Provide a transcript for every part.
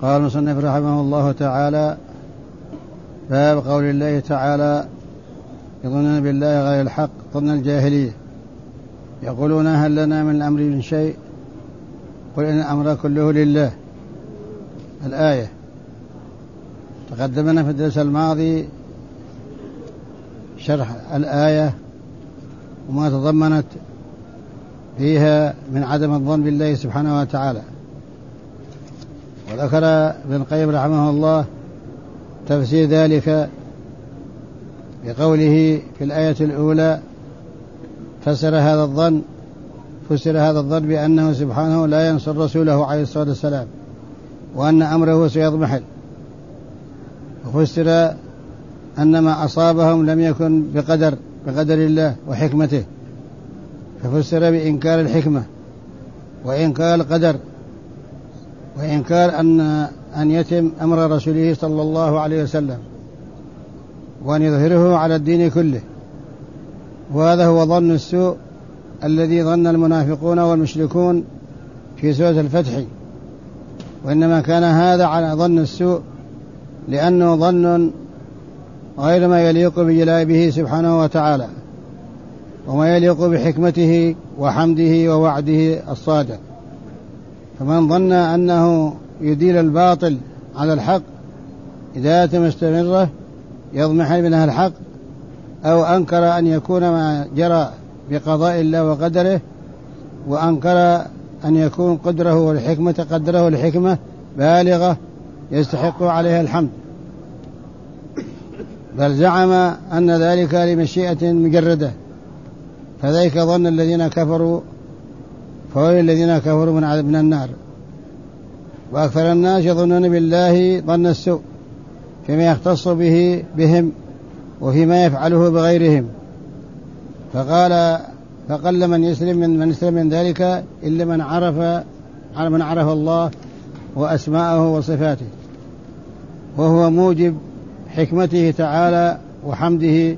قال المصنف رحمه الله تعالى: باب قول الله تعالى: يظنون بالله غير الحق ظن الجاهلية، يقولون هل لنا من الأمر من شيء، قل إن الأمر كله لله. الآية. تقدمنا في الدرس الماضي شرح الآية وما تضمنت فيها من عدم الظن بالله سبحانه وتعالى. وذكر ابن القيم رحمه الله تفسير ذلك بقوله في الآية الأولى: فسر هذا الظن بأنه سبحانه لا ينصر رسوله عليه الصلاة والسلام، وأن أمره سيضمحل. وفسر أن ما أصابهم لم يكن بقدر الله وحكمته، ففسر بإنكار الحكمة وإنكار القدر وإنكار أن يتم أمر رسوله صلى الله عليه وسلم وأن يظهره على الدين كله. وهذا هو ظن السوء الذي ظن المنافقون والمشركون في سورة الفتح، وإنما كان هذا على ظن السوء لأنه ظن غير ما يليق بجلاله سبحانه وتعالى وما يليق بحكمته وحمده ووعده الصادق. فمن ظن أنه يديل الباطل على الحق إدالة مستمرة يضمحل منها الحق، أو أنكر أن يكون ما جرى بقضاء الله وقدره، وأنكر أن يكون قدره الحكمة بالغة يستحق عليها الحمد، بل زعم أن ذلك لمشيئة مجردة، فذلك ظن الذين كفروا، فويل الذين كفروا من النار. وأكثر الناس يظنون بالله ظن السوء فيما يختص بهم وفيما يفعله بغيرهم. فقل من يسلم من ذلك إلا من عرف الله وأسماءه وصفاته، وهو موجب حكمته تعالى وحمده.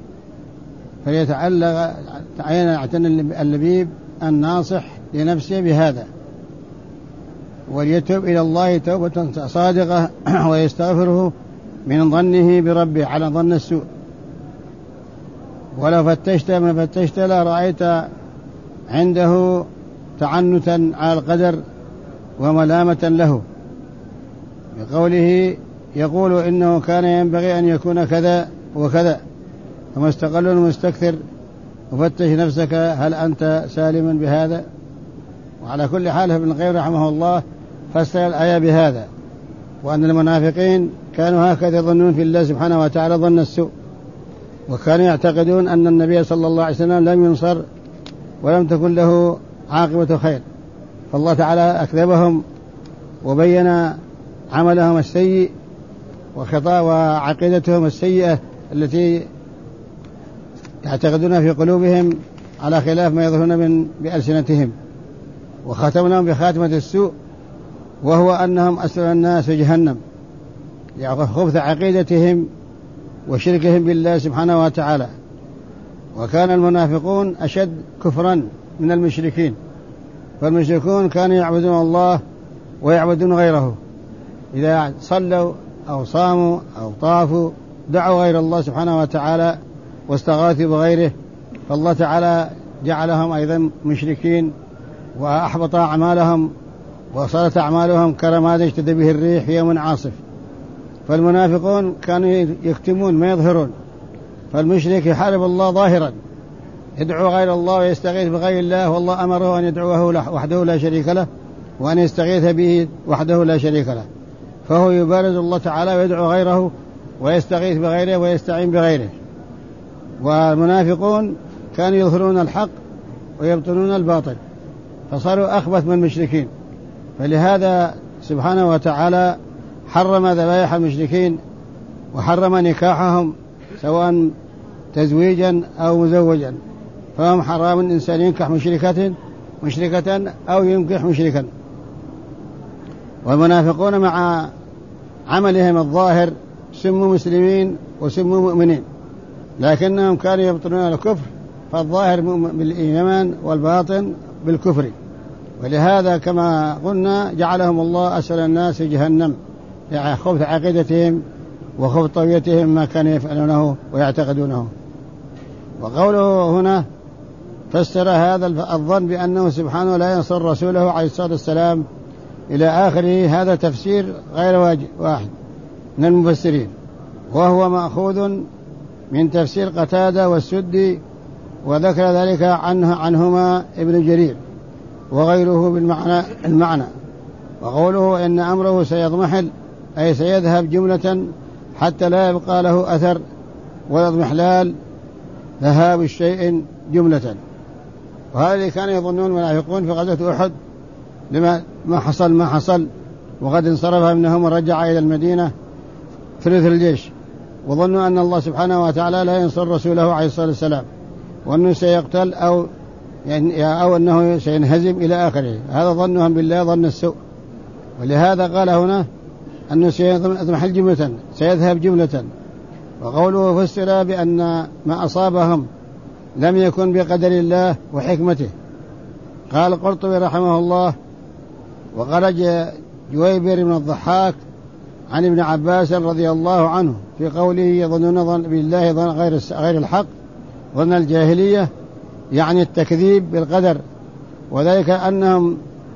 فليتعلق يعتني اللبيب الناصح لنفسه بهذا، وليتوب إلى الله توبة صادقة ويستغفره من ظنه بربه على ظن السوء. ولو فتشت ما فتشت لرأيت عنده تعنتا على القدر وملامة له، بقوله يقول إنه كان ينبغي أن يكون كذا وكذا، فما استقل المستكثر. وفتش نفسك هل أنت سالما بهذا؟ وعلى كل حال ابن القيم رحمه الله فسر الآية بهذا، وأن المنافقين كانوا هكذا يظنون في الله سبحانه وتعالى ظن السوء، وكانوا يعتقدون أن النبي صلى الله عليه وسلم لم ينصر ولم تكن له عاقبة خير، فالله تعالى أكذبهم وبين عملهم السيء وعقيدتهم السيئة التي يعتقدون في قلوبهم على خلاف ما يظهرون بألسنتهم. وختمناهم بخاتمة السوء، وهو أنهم أسر الناس في جهنم لخبث عقيدتهم وشركهم بالله سبحانه وتعالى. وكان المنافقون أشد كفرا من المشركين، فالمشركون كانوا يعبدون الله ويعبدون غيره، إذا صلوا أو صاموا أو طافوا دعوا غير الله سبحانه وتعالى واستغاثوا بغيره، فالله تعالى جعلهم أيضا مشركين وأحبط أعمالهم، وصارت أعمالهم كرماد اشتد به الريح في يوم عاصف. فالمنافقون كانوا يكتمون ما يظهرون، فالمشرك يحارب الله ظاهرا، يدعو غير الله ويستغيث بغير الله، والله أمره أن يدعوه وحده لا شريك له وأن يستغيث به وحده لا شريك له، فهو يبارز الله تعالى ويدعو غيره ويستغيث بغيره ويستعين بغيره. والمنافقون كانوا يظهرون الحق ويبطنون الباطل، فصاروا أخبث من المشركين. فلهذا سبحانه وتعالى حرم ذبائح المشركين وحرم نكاحهم سواء تزويجا أو مزوجا، فهم حرام الإنسان ينكح مشركة أو ينكح مشركا. والمنافقون مع عملهم الظاهر سموا مسلمين وسموا مؤمنين، لكنهم كانوا يبطنون الكفر، فالظاهر بالإيمان والباطن بالكفر. ولهذا كما قلنا جعلهم الله أسفل الناس جهنم، يعني خبث عقيدتهم وخبث طويتهم ما كانوا يفعلونه ويعتقدونه. وقوله هنا فسر هذا الظن بأنه سبحانه لا ينصر رسوله عليه الصلاة والسلام إلى آخره، هذا تفسير غير واحد من المفسرين، وهو مأخوذ من تفسير قتادة والسدي، وذكر ذلك عنهما ابن جرير وغيره بالمعنى. وقوله إن أمره سيضمحل أي سيذهب جملة حتى لا يبقى له أثر، والاضمحلال ذهاب الشيء جملة. وهذا اللي كانوا يظنون المنافقون في غزوة أحد لما ما حصل وقد انصرف منهم ورجع إلى المدينة ثلث الجيش، وظنوا أن الله سبحانه وتعالى لا ينصر رسوله عليه الصلاة والسلام، وأنه سيقتل أو أنه سينهزم إلى آخره. هذا ظنهم بالله ظن السوء. ولهذا قال هنا أنه سيضمحل جملة، سيذهب جملة. وقوله فسر بأن ما أصابهم لم يكن بقدر الله وحكمته. قال القرطبي رحمه الله وخرج جويبر بن الضحاك عن ابن عباس رضي الله عنه في قوله يظنون بالله ظن غير الحق، ظن الجاهلية، يعني التكذيب بالقدر، وذلك أنهم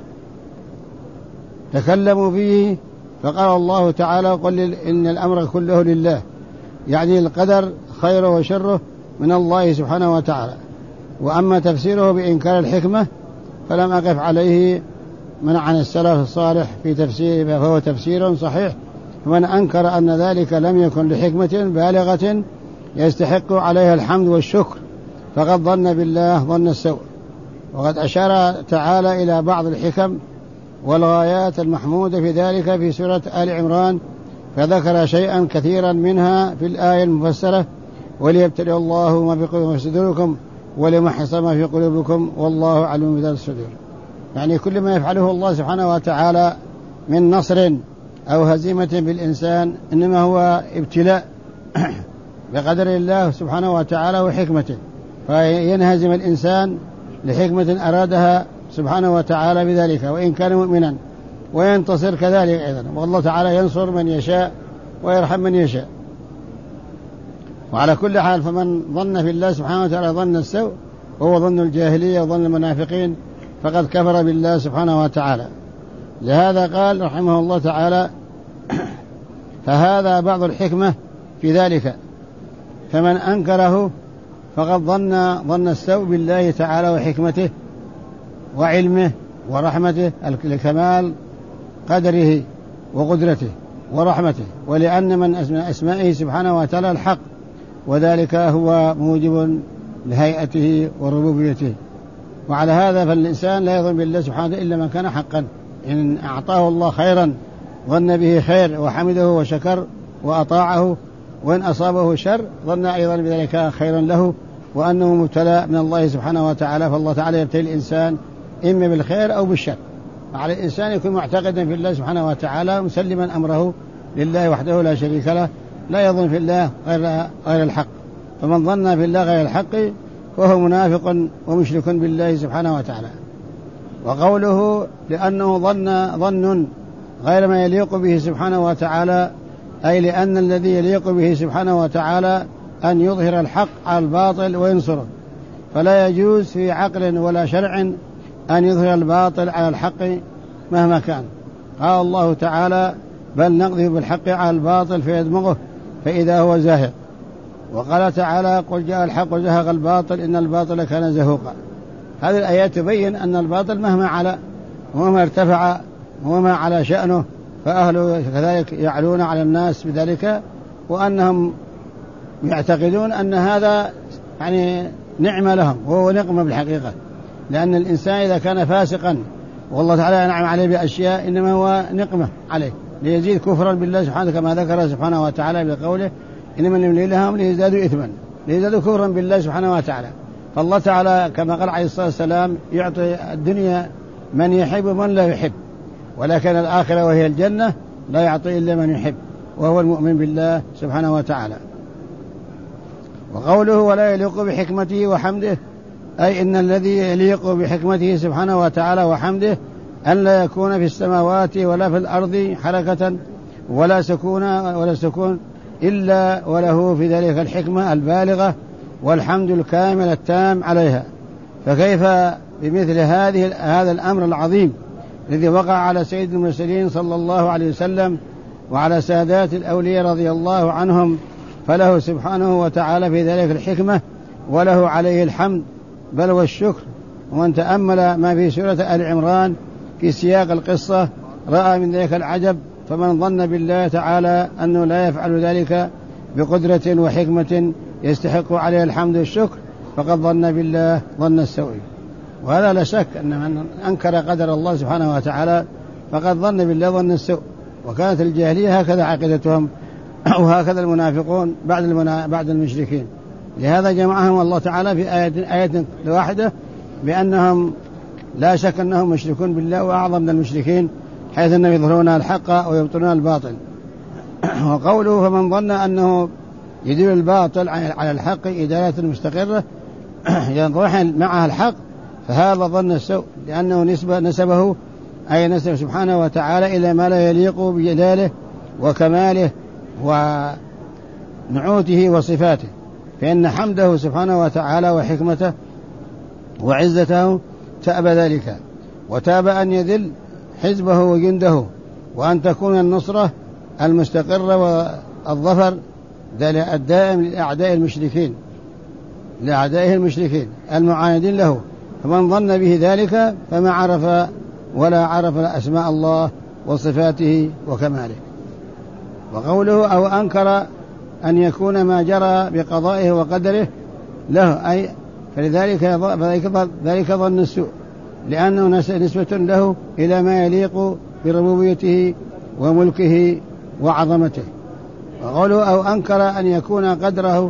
تكلموا فيه فقال الله تعالى قل إن الأمر كله لله، يعني القدر خيره وشره من الله سبحانه وتعالى. وأما تفسيره بإنكار الحكمة فلم أقف عليه من عن السلف الصالح في تفسيره، فهو تفسير صحيح. ومن أنكر أن ذلك لم يكن لحكمة بالغة يستحق عليها الحمد والشكر فقد ظن بالله ظن السوء. وقد أشار تعالى إلى بعض الحكم والغايات المحمودة في ذلك في سورة آل عمران، فذكر شيئا كثيرا منها في الآية المفسرة وليبتلي الله ما في صدوركم وليمحص ما في قلوبكم والله عليم بذات الصدور. يعني كل ما يفعله الله سبحانه وتعالى من نصر أو هزيمة بالإنسان إنما هو ابتلاء بقدر الله سبحانه وتعالى وحكمته، فينهزم الإنسان لحكمة أرادها سبحانه وتعالى بذلك وإن كان مؤمنا، وينتصر كذلك أيضا. والله تعالى ينصر من يشاء ويرحم من يشاء. وعلى كل حال فمن ظن في الله سبحانه وتعالى ظن السوء وهو ظن الجاهلية وظن المنافقين فقد كفر بالله سبحانه وتعالى. لهذا قال رحمه الله تعالى فهذا بعض الحكمة في ذلك، فمن أنكره فقد ظن السوء بالله تعالى وحكمته وعلمه ورحمته لكمال قدره وقدرته ورحمته، ولأن من أسمائه سبحانه وتعالى الحق، وذلك هو موجب لهيئته وربوبيته. وعلى هذا فالإنسان لا يظن بالله سبحانه إلا من كان حقا. إن أعطاه الله خيرا ظن به خير وحمده وشكر وأطاعه، وإن أصابه شر ظن أيضا بذلك خيرا له وأنه مبتلى من الله سبحانه وتعالى. فالله تعالى يبتلي الإنسان إما بالخير أو بالشر. على الإنسان يكون معتقدا في الله سبحانه وتعالى مسلما أمره لله وحده لا شريك له، لا يظن في الله غير الحق. فمن ظن في الله غير الحق فهو منافق ومشرك بالله سبحانه وتعالى. وقوله لأنه ظن غير ما يليق به سبحانه وتعالى، أي لأن الذي يليق به سبحانه وتعالى أن يظهر الحق على الباطل وينصره، فلا يجوز في عقل ولا شرع أن يظهر الباطل على الحق مهما كان. قال الله تعالى بل نقذف بالحق على الباطل فيدمغه فإذا هو زاهق. وقال تعالى قل جاء الحق وزهق الباطل إن الباطل كان زهوقا. هذه الآيات تبين أن الباطل مهما علا ومهما ارتفع ومهما على شأنه فأهله كذلك يعلون على الناس بذلك، وأنهم يعتقدون أن هذا يعني نعمة لهم وهو نقمة بالحقيقة، لأن الإنسان إذا كان فاسقا والله تعالى ينعم عليه بأشياء إنما هو نقمة عليه ليزيد كفرا بالله سبحانه، كما ذكر سبحانه وتعالى بقوله إنما نملي لهم ليزدادوا إثما، ليزدادوا كفرا بالله سبحانه وتعالى. فالله تعالى كما قال عليه الصلاة والسلام يعطي الدنيا من يحب ومن لا يحب، ولكن الآخرة وهي الجنة لا يعطي إلا من يحب وهو المؤمن بالله سبحانه وتعالى. وقوله ولا يليق بحكمته وحمده أي إن الذي يليق بحكمته سبحانه وتعالى وحمده أن لا يكون في السماوات ولا في الأرض حركة ولا سكون إلا وله في ذلك الحكمة البالغة والحمد الكامل التام عليها. فكيف بمثل هذا الأمر العظيم الذي وقع على سيد المرسلين صلى الله عليه وسلم وعلى سادات الأولياء رضي الله عنهم، فله سبحانه وتعالى في ذلك الحكمة وله عليه الحمد بل والشكر. ومن تأمل ما في سورة آل عمران في سياق القصة رأى من ذلك العجب. فمن ظن بالله تعالى أنه لا يفعل ذلك بقدرة وحكمة يستحق عليه الحمد والشكر فقد ظن بالله ظن السوء. وهذا لا شك أن من أنكر قدر الله سبحانه وتعالى فقد ظن بالله ظن السوء. وكانت الجاهلية هكذا عقيدتهم وهكذا المنافقون بعد المشركين. لهذا جمعهم الله تعالى في آية واحدة بأنهم لا شك أنهم مشركون بالله وأعظم من المشركين، حيث أنهم يظهرون الحق ويبطلون الباطل. وقوله فمن ظن أنه يدل الباطل على الحق إدالة مستقرة ينضحل معها الحق فهذا ظن السوء، لأنه نسبه أي نسب سبحانه وتعالى إلى ما لا يليق بجلاله وكماله ونعوته وصفاته. فإن حمده سبحانه وتعالى وحكمته وعزته تأبى ذلك، وتاب أن يذل حزبه وجنده، وأن تكون النصرة المستقرة والظفر الدائم لأعدائه المشركين المعاندين له. فمن ظن به ذلك فما عرف ولا عرف أسماء الله وصفاته وكماله. وقوله أو أنكر أن يكون ما جرى بقضائه وقدره له، أي فلذلك ظن السوء، لأنه نسبة له إلى ما يليق بربوبيته وملكه وعظمته. وقوله أو أنكر أن يكون قدره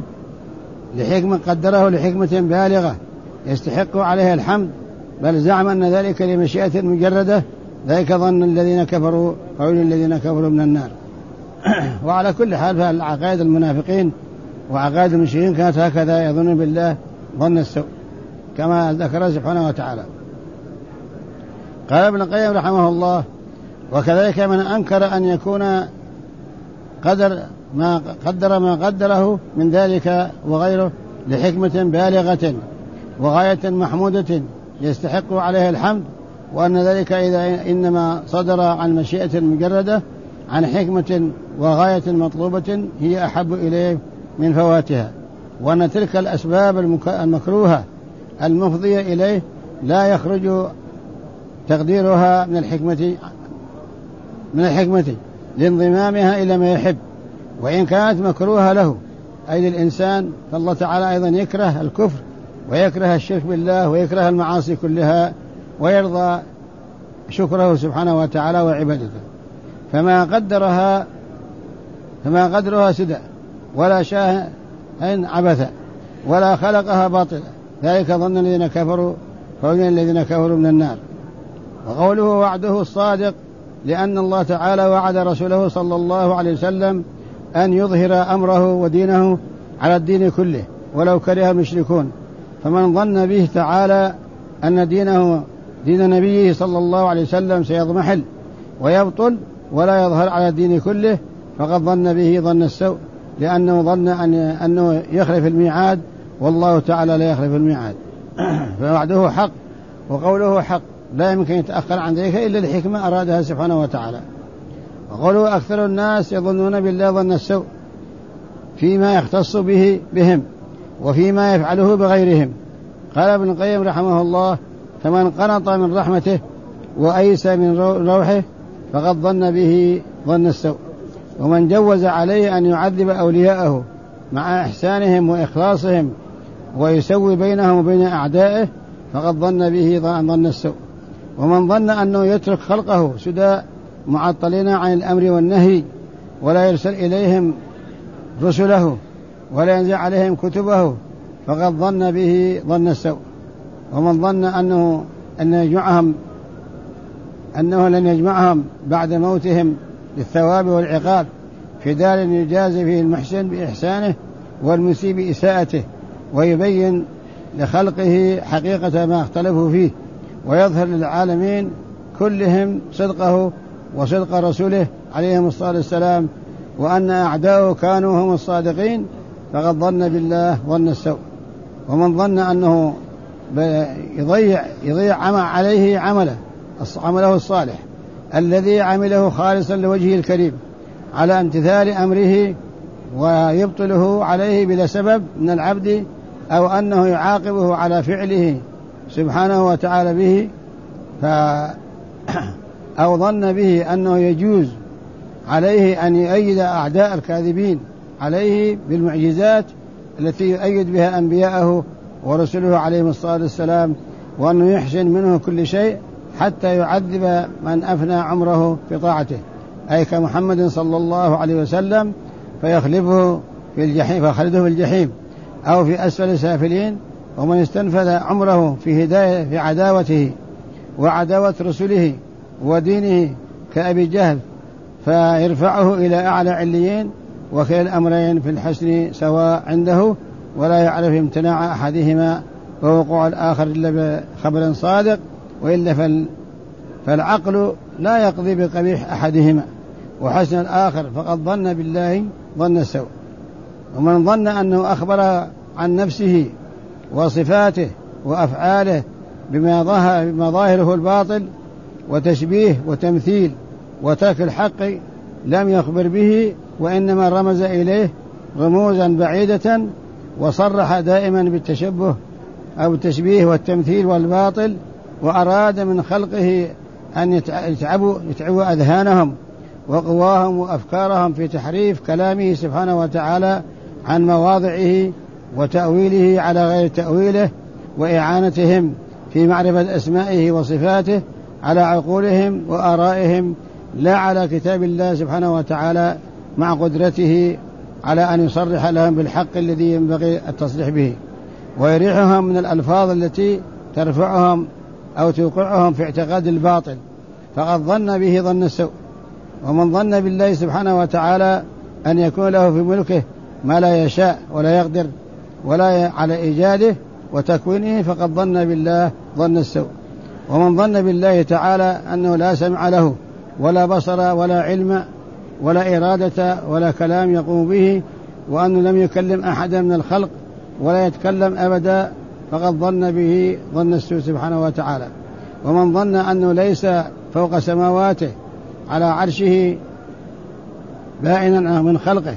لحكمة بالغة يستحق عليها الحمد، بل زعم أن ذلك لمشيئة مجردة، ذلك ظن الذين كفروا قول الذين كفروا من النار. وعلى كل حال فالعقائد المنافقين وعقائد المشركين كانت هكذا، يظن بالله ظن السوء كما ذكر سبحانه وتعالى. قال ابن القيم رحمه الله وكذلك من أنكر أن يكون قدر ما قدره من ذلك وغيره لحكمة بالغة وغاية محمودة يستحق عليها الحمد، وأن ذلك إذا إنما صدر عن مشيئة مجردة عن حكمة وغاية مطلوبة هي أحب إليه من فواتها، وأن تلك الأسباب المكروهة المفضية إليه لا يخرج تقديرها من الحكمة لانضمامها إلى ما يحب، وإن كانت مكروهة له أي للإنسان، فالله تعالى أيضا يكره الكفر ويكره الشرك بالله ويكره المعاصي كلها ويرضى شكره سبحانه وتعالى وعبادته. فما قدرها سدى ولا شاء عبثا ولا خلقها باطلا، ذلك ظن الذين كفروا فأولئك الذين كفروا من النار. وقوله وعده الصادق لأن الله تعالى وعد رسوله صلى الله عليه وسلم أن يظهر أمره ودينه على الدين كله ولو كره المشركون. فمن ظن به تعالى أن دين نبيه صلى الله عليه وسلم سيضمحل ويبطل ولا يظهر على الدين كله فقد ظن به ظن السوء، لأنه ظن أنه يخلف الميعاد، والله تعالى لا يخلف الميعاد. فوعده حق وقوله حق لا يمكن يتأخر عن ذلك إلا الحكمة أرادها سبحانه وتعالى. وقوله أكثر الناس يظنون بالله ظن السوء فيما يختص بهم وفيما يفعله بغيرهم. قال ابن القيم رحمه الله فمن قنط من رحمته وأيس من روحه فقد ظن به ظن السوء. ومن جوز عليه أن يعذب أولياءه مع إحسانهم وإخلاصهم ويسوي بينهم وبين أعدائه فقد ظن به ظن السوء. ومن ظن أنه يترك خلقه سدى معطلين عن الأمر والنهي ولا يرسل إليهم رسله ولا ينزل عليهم كتبه فقد ظن به ظن السوء. ومن ظن أنه لن يجمعهم بعد موتهم للثواب والعقاب في دار يجازي فيه المحسن بإحسانه والمسيء بإساءته ويبين لخلقه حقيقة ما اختلفوا فيه، ويظهر للعالمين كلهم صدقه وصدق رسوله عليهم الصلاة والسلام، وأن أعداؤه كانوا هم الصادقين، فقد ظن بالله ظن السوء. ومن ظن أنه يضيع عليه عمله الصالح الذي عمله خالصا لوجهه الكريم على امتثال أمره، ويبطله عليه بلا سبب من العبد، أو أنه يعاقبه على فعله سبحانه وتعالى به، أو ظن به أنه يجوز عليه أن يؤيد أعداء الكاذبين عليه بالمعجزات التي يؤيد بها أنبياءه ورسله عليهم الصلاة والسلام، وأنه يحسن منه كل شيء حتى يعذب من أفنى عمره في طاعته، أي كمحمد صلى الله عليه وسلم، فيخلده في الجحيم أو في أسفل السافلين. ومن استنفذ عمره في عداوته وعداوة رسله ودينه كأبي جهل فيرفعه إلى أعلى عليين، وكلا الأمرين في الحسن سواء عنده، ولا يعرف امتناع أحدهما ووقوع الآخر إلا بخبر صادق، وإلا فالعقل لا يقضي بقبيح أحدهما وحسن الآخر، فقد ظن بالله ظن السوء. ومن ظن أنه أخبر عن نفسه وصفاته وأفعاله بما ظاهره الباطل وتشبيه وتمثيل وترك الحق لم يخبر به، وإنما رمز إليه رموزا بعيدة، وصرح دائما بالتشبه أو التشبيه والتمثيل والباطل، وأراد من خلقه أن يتعبوا أذهانهم وقواهم وأفكارهم في تحريف كلامه سبحانه وتعالى عن مواضعه وتأويله على غير تأويله، وإعانتهم في معرفة أسمائه وصفاته على عقولهم وآرائهم لا على كتاب الله سبحانه وتعالى، مع قدرته على أن يصرح لهم بالحق الذي ينبغي التصريح به، ويريحهم من الألفاظ التي ترفعهم أو توقعهم في اعتقاد الباطل، فقد ظن به ظن السوء. ومن ظن بالله سبحانه وتعالى أن يكون له في ملكه ما لا يشاء ولا يقدر ولا على إيجاده وتكوينه، فقد ظن بالله ظن السوء. ومن ظن بالله تعالى أنه لا سمع له ولا بصر ولا علم ولا إرادة ولا كلام يقوم به، وأنه لم يكلم أحدا من الخلق ولا يتكلم أبدا، فقد ظن به ظن السوء سبحانه وتعالى. ومن ظن أنه ليس فوق سماواته على عرشه بائنا من خلقه،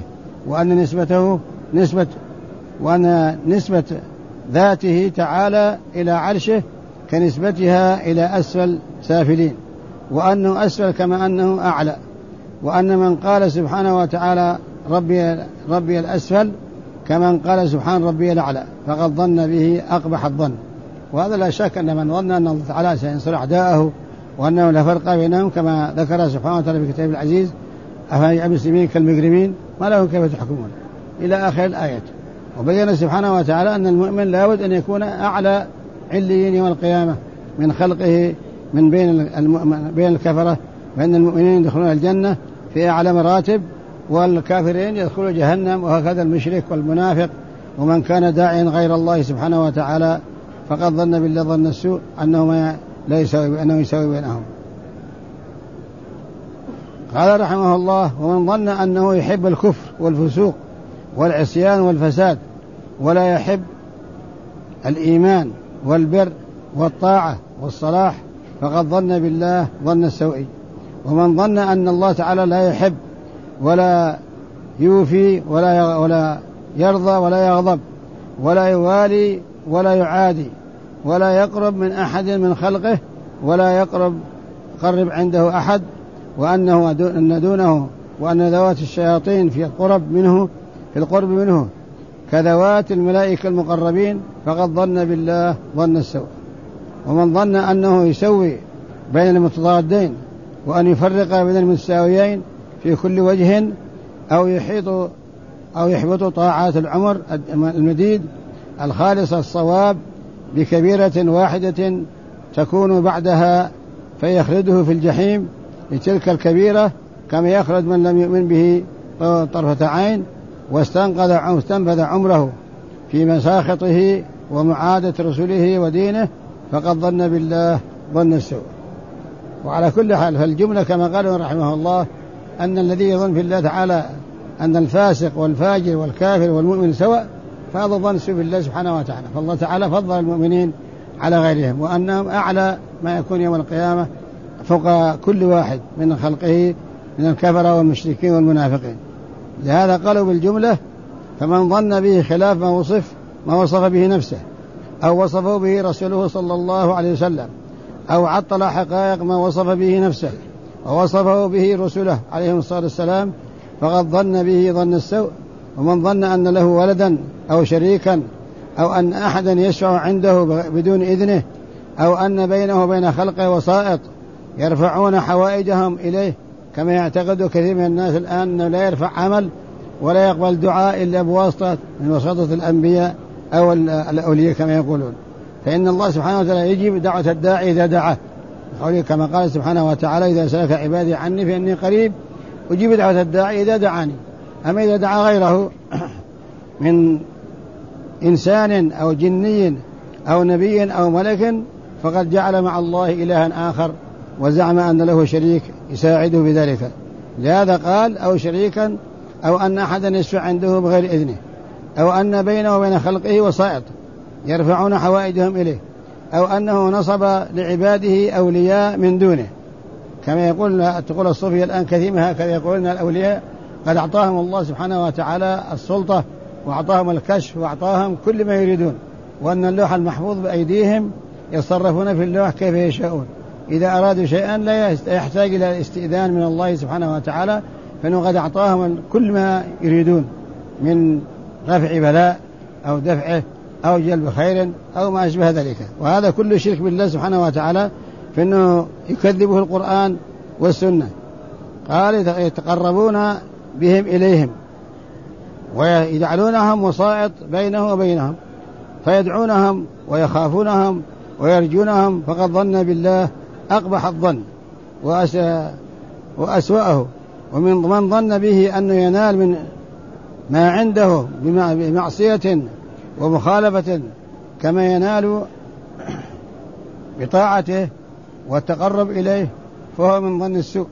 وأن نسبة ذاته تعالى إلى عرشه كنسبتها إلى أسفل سافلين، وأنه أسفل كما أنه أعلى، وأن من قال سبحانه وتعالى ربي الأسفل كمن قال سبحان ربي الأعلى، فقد ظن به أقبح الظن. وهذا لا شك أن من ظن أن الله تعالى سينصر أعداءه وأنه لا فرق بينهم كما ذكر سبحانه وتعالى في كتابه العزيز: أفنجعل المسلمين كالمجرمين ما لهم كيف تحكمون، إلى آخر الآية. وبين سبحانه وتعالى أن المؤمن لا بد أن يكون أعلى عليين يوم القيامة من خلقه من بين الكفرة، وأن المؤمنين يدخلون الجنة في أعلى مراتب، والكافرين يدخلون جهنم، وهكذا المشرك والمنافق ومن كان داعيا غير الله سبحانه وتعالى، فقد ظن بالله ظن السوء أنه يساوي بينهم. قال رحمه الله: ومن ظن أنه يحب الكفر والفسوق والعصيان والفساد ولا يحب الإيمان والبر والطاعة والصلاح، فقد ظن بالله ظن السوء. ومن ظن أن الله تعالى لا يحب ولا يوفي ولا يرضى ولا يغضب ولا يوالي ولا يعادي ولا يقرب من أحد من خلقه ولا يقرب عنده أحد، وأن دونه، وأن ذوات الشياطين في القرب منه كذوات الملائكة المقربين، فقد ظن بالله ظن السوء. ومن ظن أنه يسوي بين المتضادين وأن يفرق بين المتساويين في كل وجه، أو يحبط طاعات العمر المديد الخالصة الصواب بكبيرة واحدة تكون بعدها، فيخلده في الجحيم لتلك الكبيرة كما يخلد من لم يؤمن به طرفة عين واستنفذ عمره في مساخطه ومعادة رسله ودينه فقد ظن بالله ظن السوء. وعلى كل حال فالجملة كما قال رحمه الله أن الذي يظن في الله تعالى أن الفاسق والفاجر والكافر والمؤمن سواء فهذا ظن سوء بالله سبحانه وتعالى. فالله تعالى فضل المؤمنين على غيرهم وأنهم أعلى ما يكون يوم القيامة فوق كل واحد من خلقه من الكفرة والمشركين والمنافقين. لهذا قالوا بالجملة فمن ظن به خلاف ما وصف به نفسه أو وصفه به رسوله صلى الله عليه وسلم أو عطل حقائق ما وصف به نفسه ووصفه به رسله عليهم الصلاة والسلام فقد ظن به ظن السوء. ومن ظن أن له ولدا أو شريكا أو أن أحدا يشفع عنده بدون إذنه أو أن بينه وبين خلقه وسائط يرفعون حوائجهم إليه كما يعتقد كثير من الناس الآن أنه لا يرفع عمل ولا يقبل دعاء إلا بواسطة من وساطة الأنبياء أو الأولياء كما يقولون. فإن الله سبحانه وتعالى يجيب دعوة الداعي إذا دعاه كما قال سبحانه وتعالى إذا سألك عبادي عني فإني قريب أجيب دعوة الداعي إذا دعاني. أما إذا دعا غيره من إنسان أو جني أو نبي أو ملك فقد جعل مع الله إلها آخر وزعم أن له شريك يساعده بذلك. لهذا قال أو شريكا أو أن أحدا يشفع عنده بغير إذنه أو أن بينه وبين خلقه وسائط يرفعون حوائجهم إليه أو أنه نصب لعباده أولياء من دونه كما تقول الصوفية الآن كثير هكذا يقولون الأولياء قد أعطاهم الله سبحانه وتعالى السلطة وأعطاهم الكشف وأعطاهم كل ما يريدون وأن اللوح المحفوظ بأيديهم يتصرفون في اللوح كيف يشاءون. إذا أرادوا شيئا لا يحتاج إلى الاستئذان من الله سبحانه وتعالى فإنه قد أعطاهم كل ما يريدون من رفع بلاء أو دفعه أو جلب خير أو ما أشبه ذلك. وهذا كله شرك بالله سبحانه وتعالى فإنه يكذبه القرآن والسنة. قال يتقربون بهم إليهم ويجعلونهم وسائط بينه وبينهم فيدعونهم ويخافونهم ويرجونهم فقد ظن بالله أقبح الظن وأسوأه. ومن من ظن به أنه ينال من ما عنده بمعصية ومخالفة كما ينال بطاعته والتقرب إليه فهو من ظن السوء.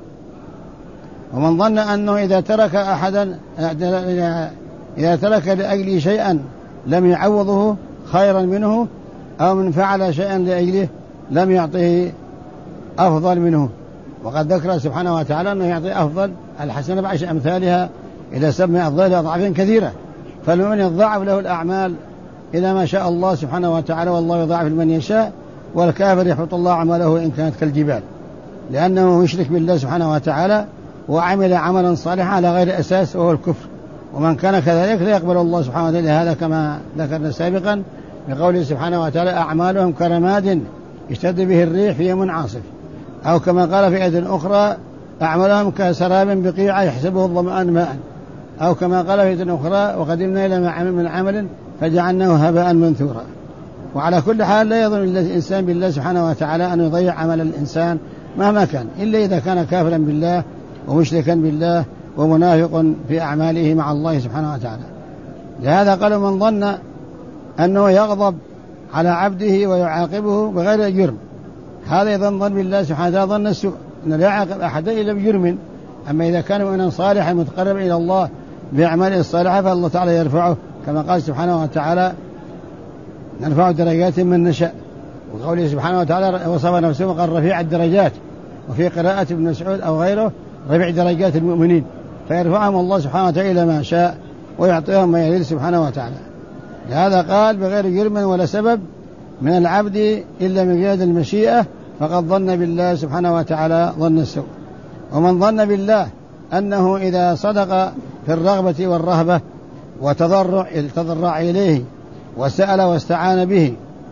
ومن ظن أنه إذا ترك أحدا إذا ترك لأجله شيئا لم يعوضه خيرا منه أو من فعل شيئا لأجله لم يعطيه أفضل منه. وقد ذكر سبحانه وتعالى أنه يعطي أفضل الحسنة بعشر أمثالها إلى 7 أضعاف كثيرة. فالمؤمن يضاعف له الأعمال إلى ما شاء الله سبحانه وتعالى والله يضاعف لمن يشاء. والكافر يحبط الله عمله إن كانت كالجبال لأنه يشرك بالله سبحانه وتعالى وعمل عملا صالحا على غير أساس وهو الكفر. ومن كان كذلك لا يقبل الله سبحانه وتعالى. هذا كما ذكرنا سابقا بقوله سبحانه وتعالى أعمالهم كرماد اشتد به الريح في يوم عاصف أو كما قال في آية أخرى أعمالهم كسراب بقيعة يحسبه الظمآن ماء أو كما قال في آية أخرى وقدمنا إلى ما عمل من عمل فجعلناه هباء منثورا. وعلى كل حال لا يظن الإنسان بالله سبحانه وتعالى أن يضيع عمل الإنسان مهما كان إلا إذا كان كافرا بالله ومشركا بالله ومنافق في أعماله مع الله سبحانه وتعالى. لهذا قالوا من ظن أنه يغضب على عبده ويعاقبه بغير جرم هذا يظن بالله سبحانه وتعالى ظن السوء أنه لا يعاقب أحدا إلا بجرم. أما إذا كان مؤمنا صالحا متقرب إلى الله بأعماله الصالحة فالله تعالى يرفعه كما قال سبحانه وتعالى نرفع درجات من نشاء. وقوله سبحانه وتعالى وصف نفسه وقال رفيع الدرجات. وفي قراءة ابن مسعود أو غيره رفع درجات المؤمنين فيرفعهم الله سبحانه وتعالى إلى ما شاء ويعطيهم ما يريد سبحانه وتعالى. لهذا قال بغير جرم ولا سبب من العبد إلا من جهة المشيئة فقد ظن بالله سبحانه وتعالى ظن السوء. ومن ظن بالله أنه إذا صدق في الرغبة والرهبة وتضرع إليه وسأل واستعان به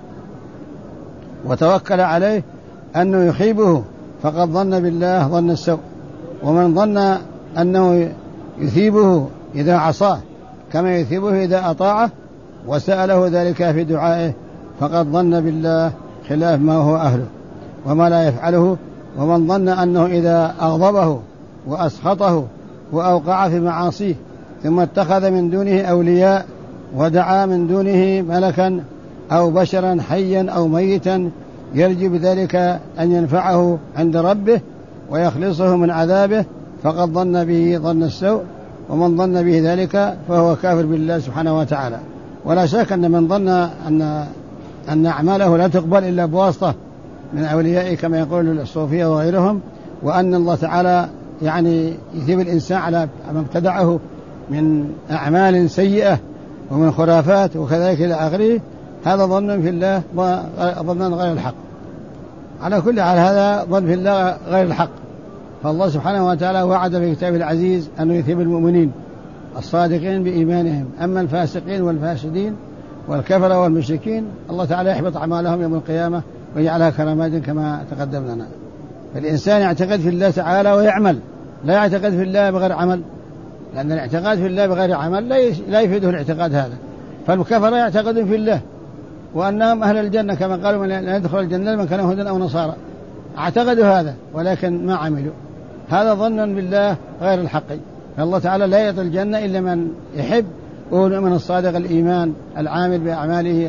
وتوكل عليه أنه يخيبه فقد ظن بالله ظن السوء. ومن ظن أنه يثيبه إذا عصاه كما يثيبه إذا أطاعه وسأله ذلك في دعائه فقد ظن بالله خلاف ما هو أهله وما لا يفعله. ومن ظن أنه إذا أغضبه وأسخطه وأوقع في معاصيه ثم اتخذ من دونه أولياء ودعا من دونه ملكا أو بشرا حيا أو ميتا يرجو بذلك أن ينفعه عند ربه ويخلصه من عذابه، فقد ظن به ظن السوء، ومن ظن به ذلك فهو كافر بالله سبحانه وتعالى. ولا شك أن من ظن أن أعماله لا تقبل إلا بواسطة من أوليائه كما يقول الصوفية وغيرهم، وأن الله تعالى يعني يثيب الإنسان على ما ابتدعه من أعمال سيئة ومن خرافات وكذلك إلى آخره، هذا ظن في الله ظن غير الحق. على كل حال هذا ظن في الله غير الحق، فالله سبحانه وتعالى وعد في كتابه العزيز أنه يثيب المؤمنين الصادقين بإيمانهم. أما الفاسقين والفاسدين والكفرة والمشركين الله تعالى يحبط أعمالهم يوم القيامة ويجعلها كرامات كما تقدم لنا. فالإنسان يعتقد في الله تعالى ويعمل، لا يعتقد في الله بغير عمل، لأن الاعتقاد في الله بغير عمل لا يفيده الاعتقاد هذا. فالكفرة يعتقدون في الله وأنهم أهل الجنة كما قالوا لا يدخل الجنة من كان هودا أو نصارى، اعتقدوا هذا ولكن ما عملوا، هذا ظن بالله غير الحق. فالله تعالى لا يدخل الجنة إلا من يحب ويؤمن الصادق الإيمان العامل بأعماله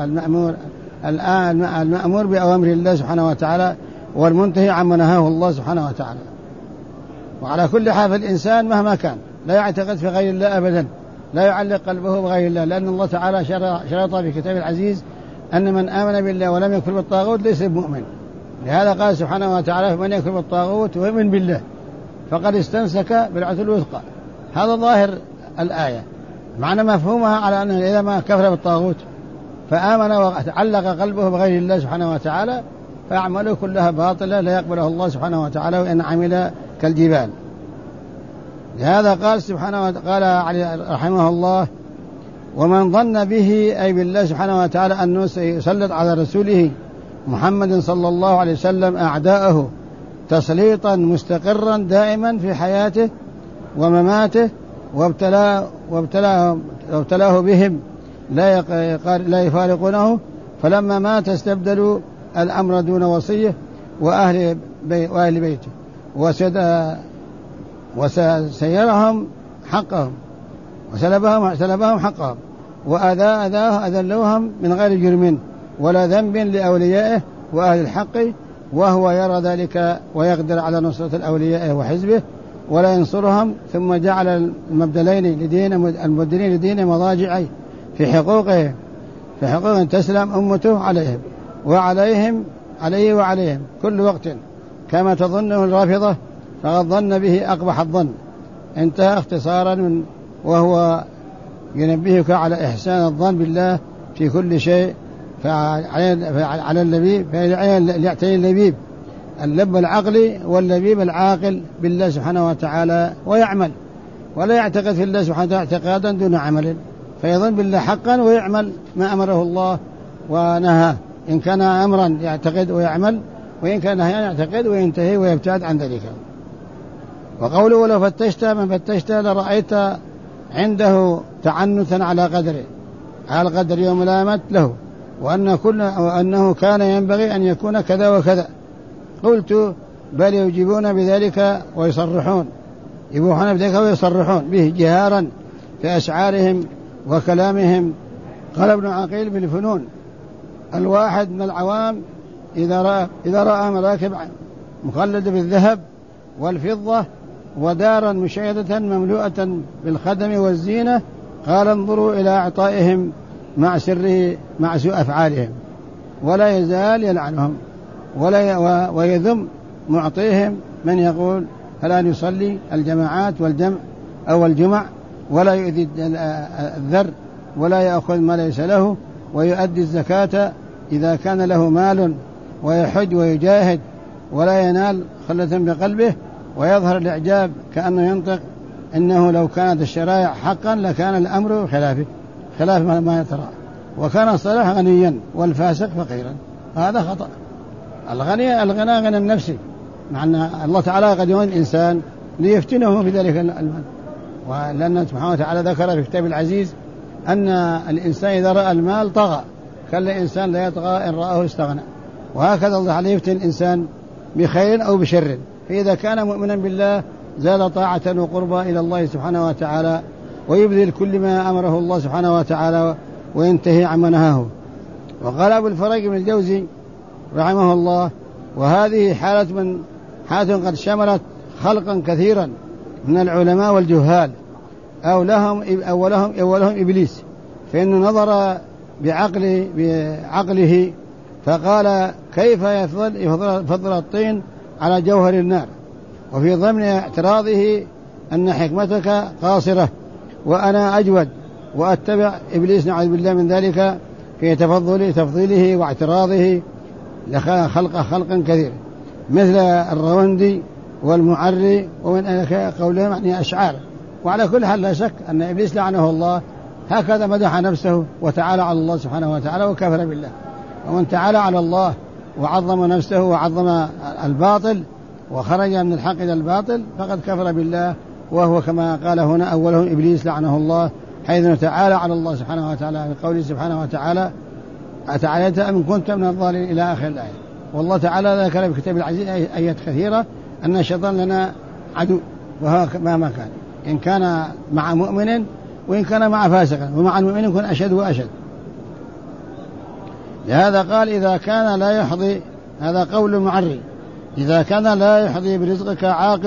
المأمور بأوامر الله سبحانه وتعالى والمنتهي عما نهاه الله سبحانه وتعالى. وعلى كل حال الإنسان مهما كان لا يعتقد في غير الله أبدا، لا يعلق قلبه بغير الله، لأن الله تعالى شرط في كتاب العزيز أن من آمن بالله ولم يكفر بالطاغوت ليس بمؤمن. لهذا قال سبحانه وتعالى فمن يكفر بالطاغوت ويؤمن بالله فقد استمسك بالعروة الوثقى. هذا ظاهر الآية، معنى مفهومها على أنه إذا ما كفر بالطاغوت فآمن وعلق قلبه بغير الله سبحانه وتعالى فأعماله كلها باطلة لا يقبله الله سبحانه وتعالى وإن عمل كالجبال. لهذا قال سبحانه وتعالى رحمه الله ومن ظن به أي بالله سبحانه وتعالى أنه سيسلط على رسوله محمد صلى الله عليه وسلم أعداءه تسليطا مستقرا دائما في حياته ومماته وابتلاه بهم لا يفارقونه، فلما مات استبدلوا الأمر دون وصيه وأهل بيته وسيرهم حقهم وسلبهم حقهم وأذلوهم من غير جرم ولا ذنب لأوليائه وأهل الحق، وهو يرى ذلك ويقدر على نصرة الأولياء وحزبه ولا ينصرهم. ثم جعل المبدلين لدين مضاجعي في حقوقه تسلم أمته عليهم وعليهم كل وقت كما تظنه الرافضة، فقد ظن به أقبح الظن. انتهى اختصارا، وهو ينبهك على إحسان الظن بالله في كل شيء. على اللبيب فليعتني اللبيب اللب العقلي واللبيب العاقل بالله سبحانه وتعالى ويعمل، ولا يعتقد في الله سبحانه وتعالى اعتقادا دون عمل، فيظن بالله حقا ويعمل ما أمره الله ونهى. إن كان أمرا يعتقد ويعمل، وإن كان نهيا يعتقد وينتهي ويبتعد عن ذلك. وقوله ولو فتشت لرأيت عنده تعنتا على قدر يوم لامت له وأنه كان ينبغي أن يكون كذا وكذا. قلت بل يجيبون بذلك ويصرحون به جهارا في أشعارهم وكلامهم. قال ابن عقيل بالفنون الواحد من العوام إذا رأى مراكب مخلدة بالذهب والفضة ودارا مشيدة مملوءة بالخدم والزينة قال انظروا إلى أعطائهم مع سوء أفعالهم، ولا يزال يلعنهم ويذم معطيهم من يقول فلا يصلي الجماعات والجمع أو الجمع ولا يؤذي الذر ولا يأخذ ما ليس له ويؤدي الزكاة إذا كان له مال ويحج ويجاهد ولا ينال خلة بقلبه ويظهر الإعجاب كأنه ينطق إنه لو كانت الشرائع حقا لكان الأمر خلاف ما يترى، وكان الصالح غنيا والفاسق فقيرا. هذا خطأ. الغنى غنى النفسي، مع أن الله تعالى قد يهون الإنسان ليفتنه بذلك المال، ولأن سبحانه وتعالى ذكر في كتاب العزيز أن الإنسان إذا رأى المال طغى، كان الإنسان لا يطغى إن رآه استغنى. وهكذا الله تعالى يفتن الإنسان بخير أو بشر، فإذا كان مؤمنا بالله زال طاعة وقربا إلى الله سبحانه وتعالى ويبذل كل ما أمره الله سبحانه وتعالى وينتهي عما نهاه. وقال أبو الفرج بن الجوزي رحمه الله: وهذه حالة قد شملت خلقا كثيرا من العلماء والجهال أولهم إبليس، فإنه نظر بعقله فقال: كيف يفضل الطين على جوهر النار؟ وفي ضمن اعتراضه أن حكمتك قاصرة وأنا أجود، وأتبع إبليس نعوذ بالله من ذلك في تفضيله واعتراضه خلقا كثير مثل الروندي والمعري ومن قولهم يعني أشعار. وعلى كل حال لا شك أن إبليس لعنه الله هكذا مدح نفسه وتعالى على الله سبحانه وتعالى وكفر بالله. ومن تعالى على الله وعظم نفسه وعظم الباطل وخرج من الحق إلى الباطل فقد كفر بالله، وهو كما قال هنا أولهم إبليس لعنه الله، حيث تعالى على الله سبحانه وتعالى بقوله سبحانه وتعالى: أتعاليت أم كنت من الضالين إلى آخر الآية. والله تعالى ذكر في كتاب العزيز آيات كثيرة أن الشيطان لنا عدو، وهو مهما كان، إن كان مع مؤمن وإن كان مع فاسق، ومع المؤمن يكون أشد وأشد. لهذا قال: إذا كان لا يحظي، هذا قول المعري، إذا كان لا يحظي برزقك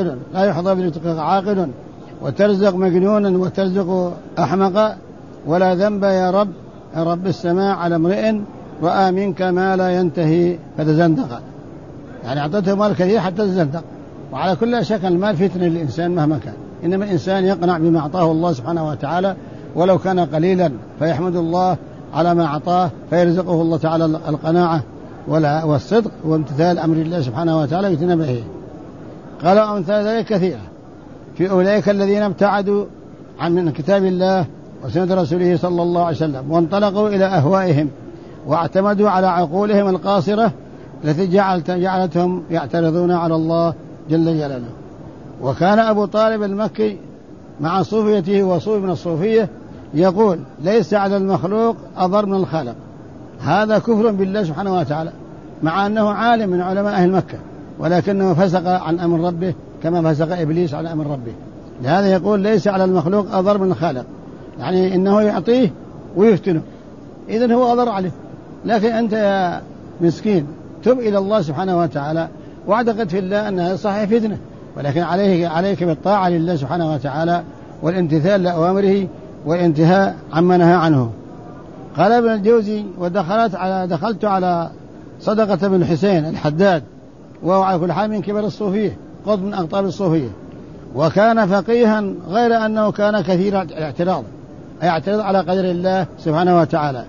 عاقل وترزق مجنونا وترزق أحمق، ولا ذنب يا رب السماء على امرئ رأى منك ما لا ينتهي فتزندق. يعني أعطته مال كثير حتى تزندق. وعلى كل شك المال فتنة للإنسان مهما كان، إنما الإنسان يقنع بما أعطاه الله سبحانه وتعالى ولو كان قليلا، فيحمد الله على ما أعطاه فيرزقه الله تعالى القناعة والصدق وامتثال أمر الله سبحانه وتعالى يتنبه. قال: أمثال ذلك كثيرة في أولئك الذين ابتعدوا عن كتاب الله وسنة رسوله صلى الله عليه وسلم، وانطلقوا إلى أهوائهم واعتمدوا على عقولهم القاصرة التي جعلتهم يعترضون على الله جل جلاله. وكان أبو طالب المكي مع صوفيته وصوف من الصوفية يقول: ليس على المخلوق أضر من الخالق. هذا كفر بالله سبحانه وتعالى، مع أنه عالم من علماء أهل مكة، ولكنه فسق عن أمر ربه كما فسق إبليس عن أمر ربه. لهذا يقول: ليس على المخلوق أضر من الخالق، يعني إنه يعطيه ويفتنه، إذن هو أضر عليه. لكن أنت يا مسكين تب إلى الله سبحانه وتعالى واعتقد في الله أنها صحيح فتنة، ولكن عليك بالطاعة لله سبحانه وتعالى والامتثال لأوامره والانتهاء عما نهى عنه. قال ابن الجوزي: دخلت على صدقة بن حسين الحداد، وهو على كل حال من كبر الصوفية، قطب من أقطاب الصوفية، وكان فقيها غير أنه كان كثير الاعتراض، يعترض على قدر الله سبحانه وتعالى.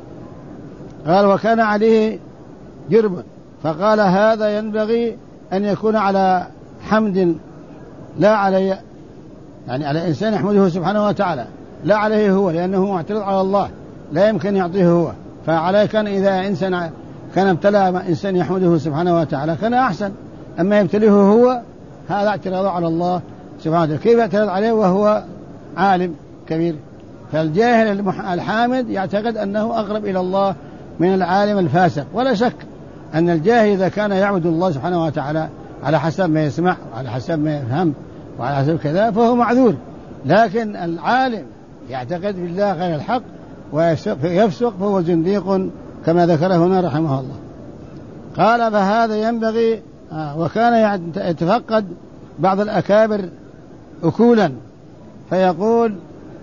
قال: وكان عليه جرب، فقال: هذا ينبغي أن يكون على حمد لا علي، يعني على إنسان يحمده سبحانه وتعالى، لا عليه هو، لأنه معترض على الله لا يمكن يعطيه هو. فعليه كان إذا إنسان كان ابتلى إنسان يحمده سبحانه وتعالى كان أحسن، أما يبتليه هو هذا اعتراض على الله سبحانه وتعالى. كيف يعترض عليه وهو عالم كبير؟ فالجاهل الحامد يعتقد أنه أقرب إلى الله من العالم الفاسق. ولا شك أن الجاهل إذا كان يعبد الله سبحانه وتعالى على حسب ما يسمع وعلى حسب ما يفهم وعلى حسب كذا فهو معذور، لكن العالم يعتقد بالله غير الحق ويفسق فهو زنديق كما ذكره هنا رحمه الله. قال: فهذا ينبغي. وكان يتفقد بعض الأكابر أكولا فيقول: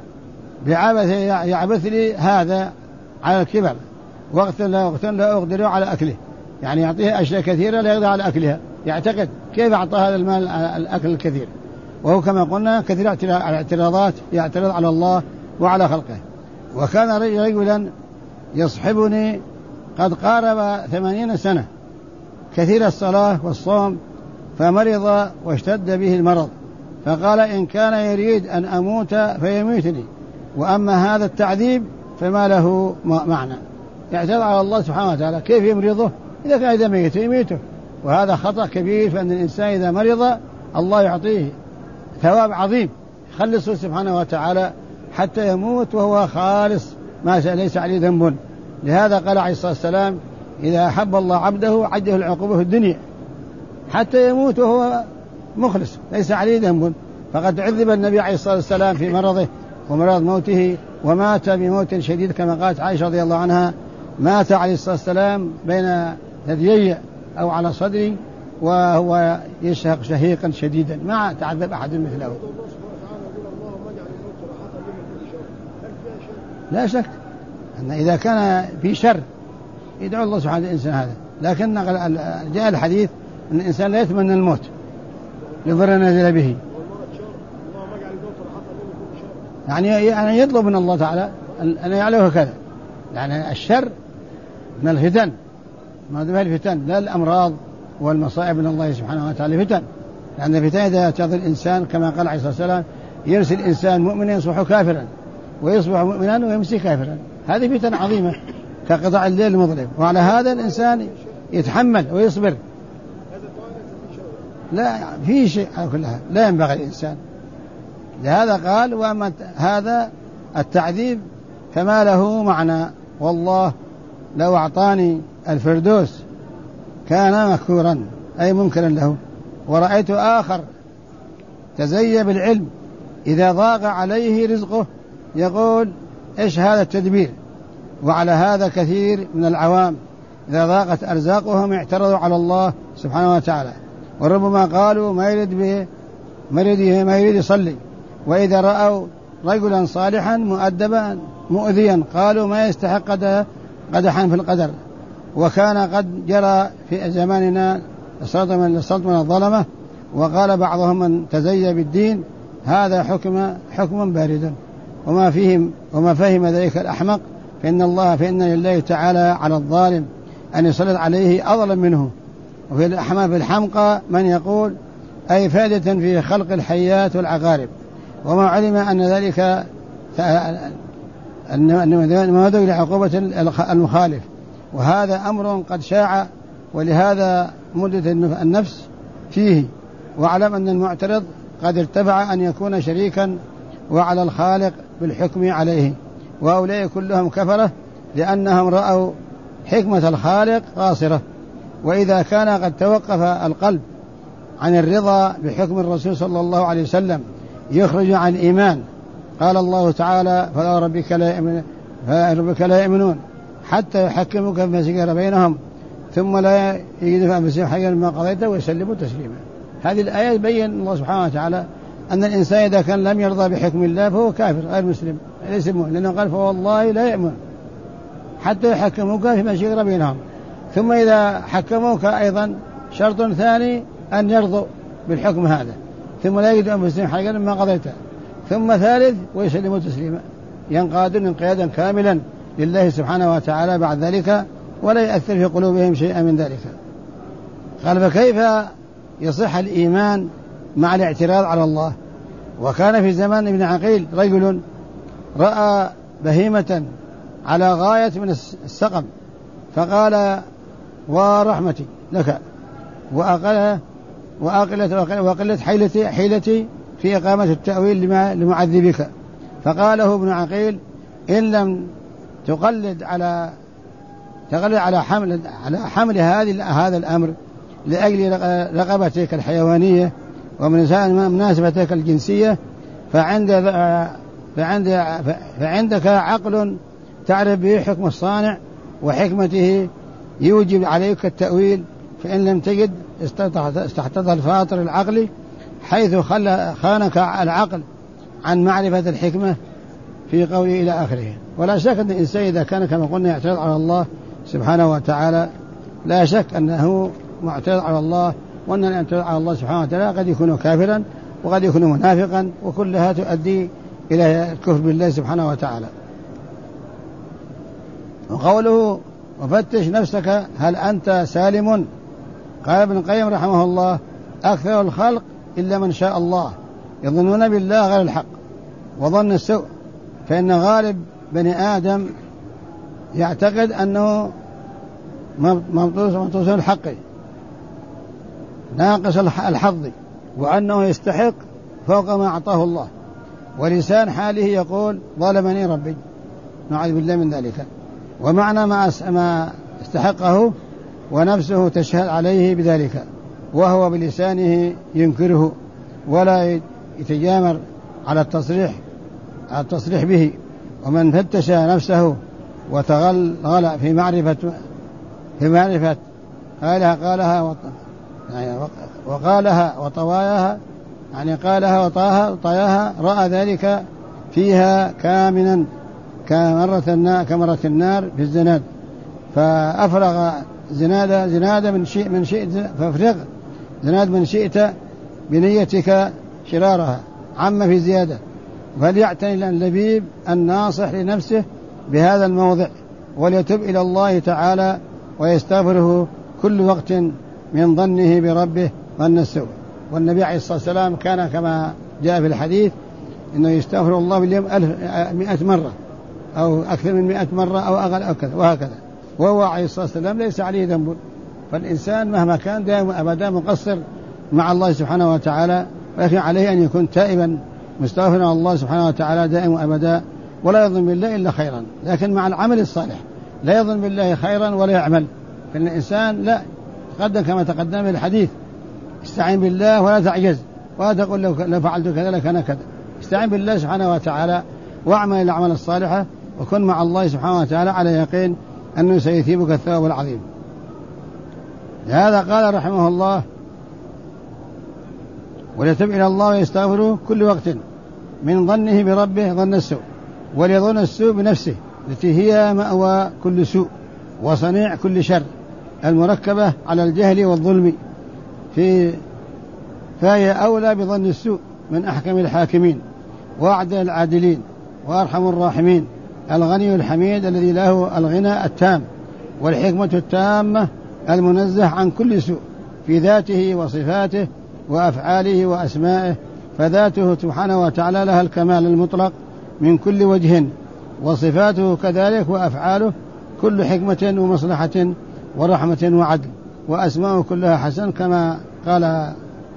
يعبث لي هذا على الكبر وقت لا أقدر على أكله، يعني يعطيه أشياء كثيرة لا يقدر على أكلها، يعتقد كيف أعطى هذا المال الأكل الكثير، وهو كما قلنا كثير اعتراضات يعترض على الله وعلى خلقه. وكان رجلا يصحبني قد قارب 80 سنة كثير الصلاة والصوم، فمرض واشتد به المرض، فقال: إن كان يريد أن أموت فيميتني، وأما هذا التعذيب فما له معنى. يعترض على الله سبحانه وتعالى، كيف يمرضه إذا كان إذا ميت يميته؟ وهذا خطأ كبير، فأن الإنسان إذا مرض الله يعطيه ثواب عظيم خلصه سبحانه وتعالى حتى يموت وهو خالص ما ليس عليه ذنب. لهذا قال عليه الصلاة والسلام: إذا أحب الله عبده عجله العقوبة في الدنيا حتى يموت وهو مخلص ليس عليه ذنب. فقد عذب النبي عليه الصلاة والسلام في مرضه ومرض موته، ومات بموت شديد كما قالت عائشة رضي الله عنها: مات عليه الصلاة والسلام بين ثديي أو على صدري وهو يشهق شهيقا شديدا ما تعذب أحد مثله. لا شك أن إذا كان في شر يدعو الله سبحانه الإنسان هذا، لكن جاء الحديث أن الإنسان لا يتمنى الموت لضر نزل به، يعني يطلب من الله تعالى أن يعلوه كذا، يعني الشر من الفتن، ما ذبه الفتن لا الأمراض والمصائب من الله سبحانه وتعالى فتن، لأن الفتن إذا تأذي الإنسان كما قال عليه الصلاة والسلام: يرسل الإنسان مؤمنا يصبح كافرا ويصبح مؤمنا ويمسي كافرا. هذه فتن عظيمة كقطع الليل المظلم، وعلى هذا الإنسان يتحمل ويصبر. لا في شيء كلها لا ينبغي الإنسان، لهذا قال: وأما هذا التعذيب فما له معنى، والله لو أعطاني الفردوس كان مكفورا أي منكرا له. ورأيت آخر تزيى بالعلم إذا ضاق عليه رزقه يقول: إيش هذا التدبير؟ وعلى هذا كثير من العوام إذا ضاقت أرزاقهم اعترضوا على الله سبحانه وتعالى، وربما قالوا ما يريد يصلي، وإذا رأوا رجلا صالحا مؤدبا مؤذيا قالوا ما يستحق قدحا في القدر. وكان قد جرى في زماننا السلطة من الظلمة، وقال بعضهم من تزيى بالدين هذا حكم بارد، وما فهم ذلك الأحمق فإن لله تعالى على الظالم أن يسلط عليه أظلم منه. وفي الحمقى من يقول: أي فائدة في خلق الحيات والعقارب، وما علم أن ذلك ما يدعو إلى عقوبة المخالف، وهذا أمر قد شاع، ولهذا مدة النفس فيه. واعلم أن المعترض قد ارتفع أن يكون شريكا وعلى الخالق بالحكم عليه، وأولئك كلهم كفرة لأنهم رأوا حكمة الخالق قاصرة. وإذا كان قد توقف القلب عن الرضا بحكم الرسول صلى الله عليه وسلم يخرج عن الإيمان. قال الله تعالى: فلا ربك لا يؤمنون حتى يحكموك فيما شجر بينهم ثم لا يجدوا في أنفسهم حرجا مما قضيت ويسلموا تسليما. هذه الآية بين الله سبحانه وتعالى أن الإنسان إذا كان لم يرضى بحكم الله فهو كافر غير مسلم ليس مؤمن، لأنه قال: فوالله لا يؤمن حتى يحكموك فيما شجر بينهم. ثم إذا حكموك أيضا شرط ثاني أن يرضوا بالحكم هذا، ثم لا يجدوا أنفسهم حرجا مما قضيت، ثم ثالث ويسلموا تسليما، ينقادون انقيادا كاملا لله سبحانه وتعالى بعد ذلك، ولا يأثر في قلوبهم شيئا من ذلك. قال: فكيف يصح الإيمان مع الاعتراض على الله؟ وكان في زمان ابن عقيل رجل رأى بهيمة على غاية من السقم فقال: ورحمتي لك وقلت حيلتي في إقامة التأويل لمعذبك. فقاله ابن عقيل: إن لم تقلد على حمل هذا الأمر لأجل رغبتك الحيوانية ومناسبتك الجنسية فعندك عقل تعرف به حكم الصانع وحكمته يوجب عليك التأويل، فإن لم تجد استحتض الفاطر العقلي حيث خانك العقل عن معرفة الحكمة في قوله إلى آخره. ولا شك أن الإنسان إذا كان كما قلنا يعترض على الله سبحانه وتعالى لا شك أنه معترض على الله، وأن الاعتراض على الله سبحانه وتعالى قد يكون كافرا وقد يكون منافقا، وكلها تؤدي إلى الكفر بالله سبحانه وتعالى. وقوله: وفتش نفسك هل أنت سالم. قال ابن القيم رحمه الله: أكثر الخلق إلا من شاء الله يظنون بالله غير الحق وظن السوء، فإن غالب بني آدم يعتقد أنه ممطوس الحق ناقص الحظ، وأنه يستحق فوق ما أعطاه الله، ولسان حاله يقول: ظلمني ربي، نعوذ بالله من ذلك. ومعنى ما استحقه ونفسه تشهد عليه بذلك، وهو بلسانه ينكره ولا يتجامر على التصريح التصريح به. ومن فتش نفسه وتغلغل في معرفة قالها وقالها وطواياها، يعني قالها وطاياها، رأى ذلك فيها كامنا كمرة النار في الزناد، فأفرغ زناد من شئت، فافرغ زناد من شئت بنيتك شرارها، عم في زيادة. فليعتني اللبيب الناصح لنفسه بهذا الموضع، وليتب إلى الله تعالى ويستغفره كل وقت من ظنه بربه ظن السوء. والنبي عليه الصلاة والسلام كان كما جاء في الحديث إنه يستغفر الله باليوم 100 مرة أو أكثر من 100 مرة أو أقل أو كذا وهكذا، وهو عليه الصلاة والسلام ليس عليه ذنب. فالإنسان مهما كان دائما أبدا مقصر مع الله سبحانه وتعالى، ولكن عليه أن يكون تائبا مستغفرا الله سبحانه وتعالى دائما أبدا، ولا يظن بالله إلا خيرا. لكن مع العمل الصالح لا يظن بالله خيرا ولا يعمل، فإن الإنسان لا تقدم كما تقدم الحديث: استعين بالله ولا تعجز، ولا تقول لو فعلت كذا لكان كذا. استعين بالله سبحانه وتعالى واعمل الأعمال الصالحة، وكن مع الله سبحانه وتعالى على يقين أنه سيثيبك الثواب العظيم. لهذا قال رحمه الله: وليتب إلى الله ويستغفره كل وقت من ظنه بربه ظن السوء، وليظن السوء بنفسه التي هي مأوى كل سوء وصنيع كل شر، المركبة على الجهل والظلم، فهي أولى بظن السوء من أحكم الحاكمين وأعدل العادلين وأرحم الراحمين، الغني الحميد الذي له الغنى التام والحكمة التامة، المنزه عن كل سوء في ذاته وصفاته وأفعاله وأسمائه، فذاته سبحانه وتعالى لها الكمال المطلق من كل وجه، وصفاته كذلك وأفعاله كل حكمة ومصلحة ورحمة وعدل، وأسماءه كلها حسن، كما قال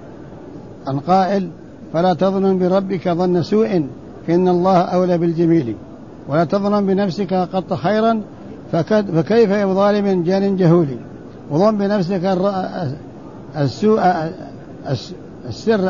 القائل: فلا تظن بربك ظن سوء فإن الله أولى بالجميل، ولا تظن بنفسك قط خيرا فكيف بظالم جان جهول، وظن بنفسك السوء السر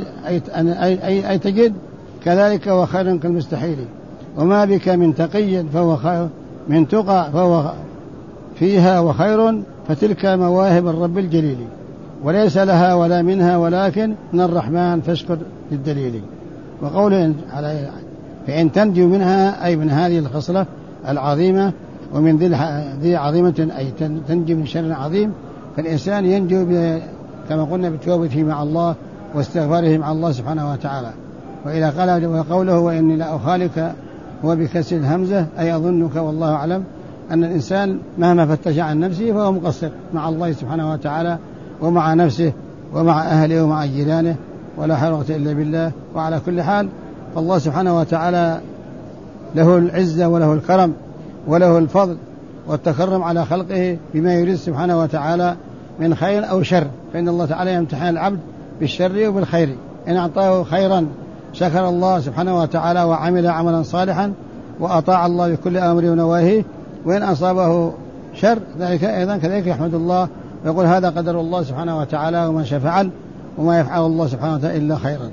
أي تجد كذلك، وخير كالمستحيل، وما بك من تقي فهو خير من تقى فهو فيها وخير، فتلك مواهب الرب الجليل، وليس لها ولا منها ولكن من الرحمن فاشكر للدليل. وقوله فإن تنجو منها أي من هذه الخصلة العظيمة، ومن ذي عظيمة أي تنجو من شر عظيم، فالإنسان ينجو كما قلنا بتوبته مع الله واستغفاره مع الله سبحانه وتعالى. وإلى قال وقوله: وإني لا أخالك، هو بكسر الهمزة أي أظنك والله أعلم أن الإنسان مهما فتش عن نفسه فهو مقصر مع الله سبحانه وتعالى ومع نفسه ومع أهله ومع جيرانه، ولا حول ولا قوة إلا بالله. وعلى كل حال فالله سبحانه وتعالى له العزة وله الكرم وله الفضل والتكرم على خلقه بما يريد سبحانه وتعالى من خير أو شر، فإن الله تعالى يمتحن العبد بالشر وبالخير. إن أعطاه خيرا شكر الله سبحانه وتعالى وعمل عملا صالحا وأطاع الله بكل أمره ونواهيه، وإن أصابه شر ذلك أيضا كذلك يحمد الله ويقول هذا قدر الله سبحانه وتعالى وما شاء فعل، وما يفعل الله سبحانه وتعالى إلا خيرا.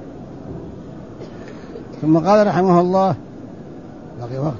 ثم قال رحمه الله: بقي وقت.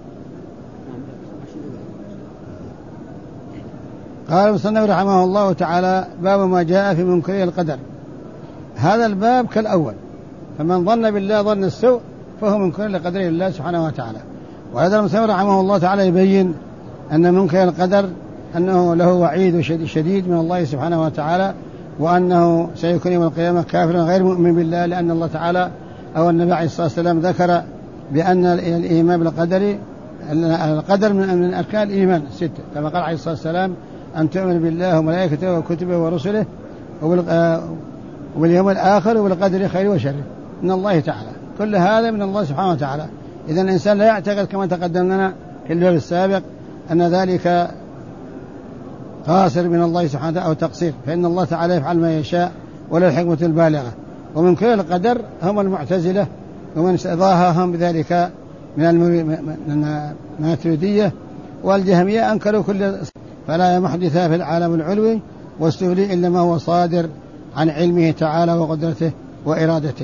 قال المصنف رحمه الله تعالى: باب ما جاء في منكري القدر. هذا الباب كالأول، فمن ظن بالله ظن السوء فهو منكر لقدر الله سبحانه وتعالى. وهذا المصنف رحمه الله تعالى يبين أن منكر القدر أنه له وعيد شديد من الله سبحانه وتعالى، وأنه سيكون يوم القيامة كافرا غير مؤمن بالله، لأن الله تعالى أو النبي عليه الصلاة والسلام ذكر بأن الإيمان بالقدر القدر من أركان الإيمان 6، كما قال عليه الصلاة والسلام: أن تؤمن بالله وملائكته وكتبه ورسله واليوم الآخر وبالقدر خير وشر من الله تعالى. كل هذا من الله سبحانه وتعالى. إذن الإنسان لا يعتقد كما تقدم لنا في الباب السابق أن ذلك قاصر من الله سبحانه وتعالى أو تقصير، فإن الله تعالى يفعل ما يشاء ولا الحكمة البالغة. ومن كل القدر هم المعتزلة، ومن ضاهاهم بذلك من الماتريدية والجهمية، أنكروا كل، فلا محدث في العالم العلوي والسفلي إلا ما هو صادر عن علمه تعالى وقدرته وإرادته.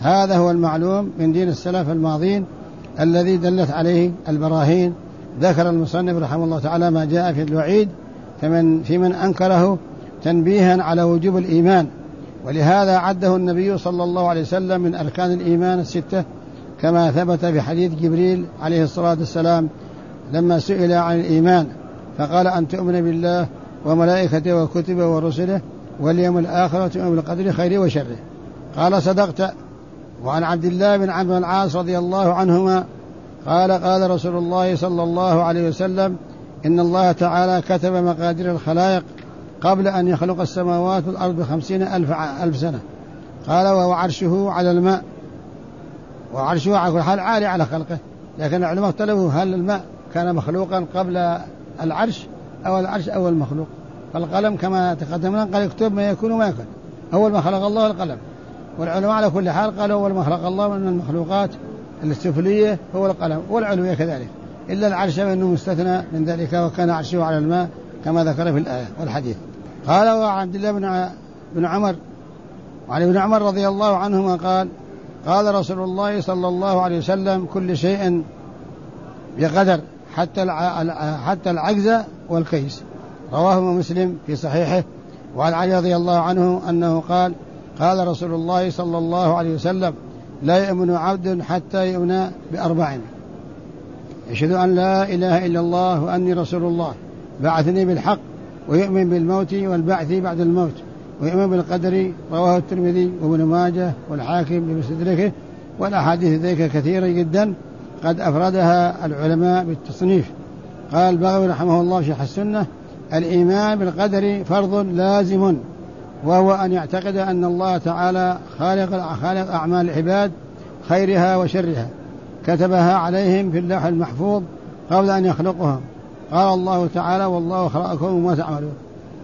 هذا هو المعلوم من دين السلف الماضين الذي دلت عليه البراهين. ذكر المصنف رحمه الله تعالى ما جاء في الوعيد في من أنكره تنبيها على وجوب الإيمان، ولهذا عده النبي صلى الله عليه وسلم من أركان الإيمان الستة، كما ثبت في حديث جبريل عليه الصلاة والسلام لما سئل عن الإيمان فقال أن تؤمن بالله وملائكته وكتبه ورسله واليوم الآخر وتؤمن بالقدر خيره وشره. قال صدقت. وعن عبد الله بن عمرو بن العاص رضي الله عنهما قال قال رسول الله صلى الله عليه وسلم إن الله تعالى كتب مقادير الخلائق قبل أن يخلق السماوات والأرض 50,000 سنة. قال وهو عرشه على الماء، وعرشه على كل حال عالي على خلقه، لكن العلماء اختلفوا هل الماء كان مخلوقا قبل العرش أو العرش أول مخلوق. فالقلم كما تقدمنا قال اكتب ما يكون وما يكون، أول ما خلق الله القلم. والعلماء على كل حال قالوا أول ما خلق الله من المخلوقات السفلية هو القلم، والعلوية كذلك، إلا العرش فإنه مستثنى من ذلك وكان عرشه على الماء كما ذكر في الآية والحديث. قال وعن عبد الله بن عمر وعن ابن عمر رضي الله عنهما قال قال رسول الله صلى الله عليه وسلم كل شيء بقدر حتى العجز والكيس. رواه مسلم في صحيحه. وعن علي رضي الله عنه أنه قال قال رسول الله صلى الله عليه وسلم لا يؤمن عبد حتى يؤمن ب4: يشهد أن لا إله إلا الله وأني رسول الله بعثني بالحق، ويؤمن بالموت والبعث بعد الموت، ويؤمن بالقدر. رواه الترمذي وابن ماجه والحاكم بمستدركه. والأحاديث ذيك كثيرة جدا قد أفردها العلماء بالتصنيف. قال البغوي رحمه الله في شرح السنة الإيمان بالقدر فرض لازم، وهو أن يعتقد أن الله تعالى خالق أعمال العباد خيرها وشرها كتبها عليهم في اللوح المحفوظ قبل أن يخلقهم. قال الله تعالى والله خلقكم وما تعملون.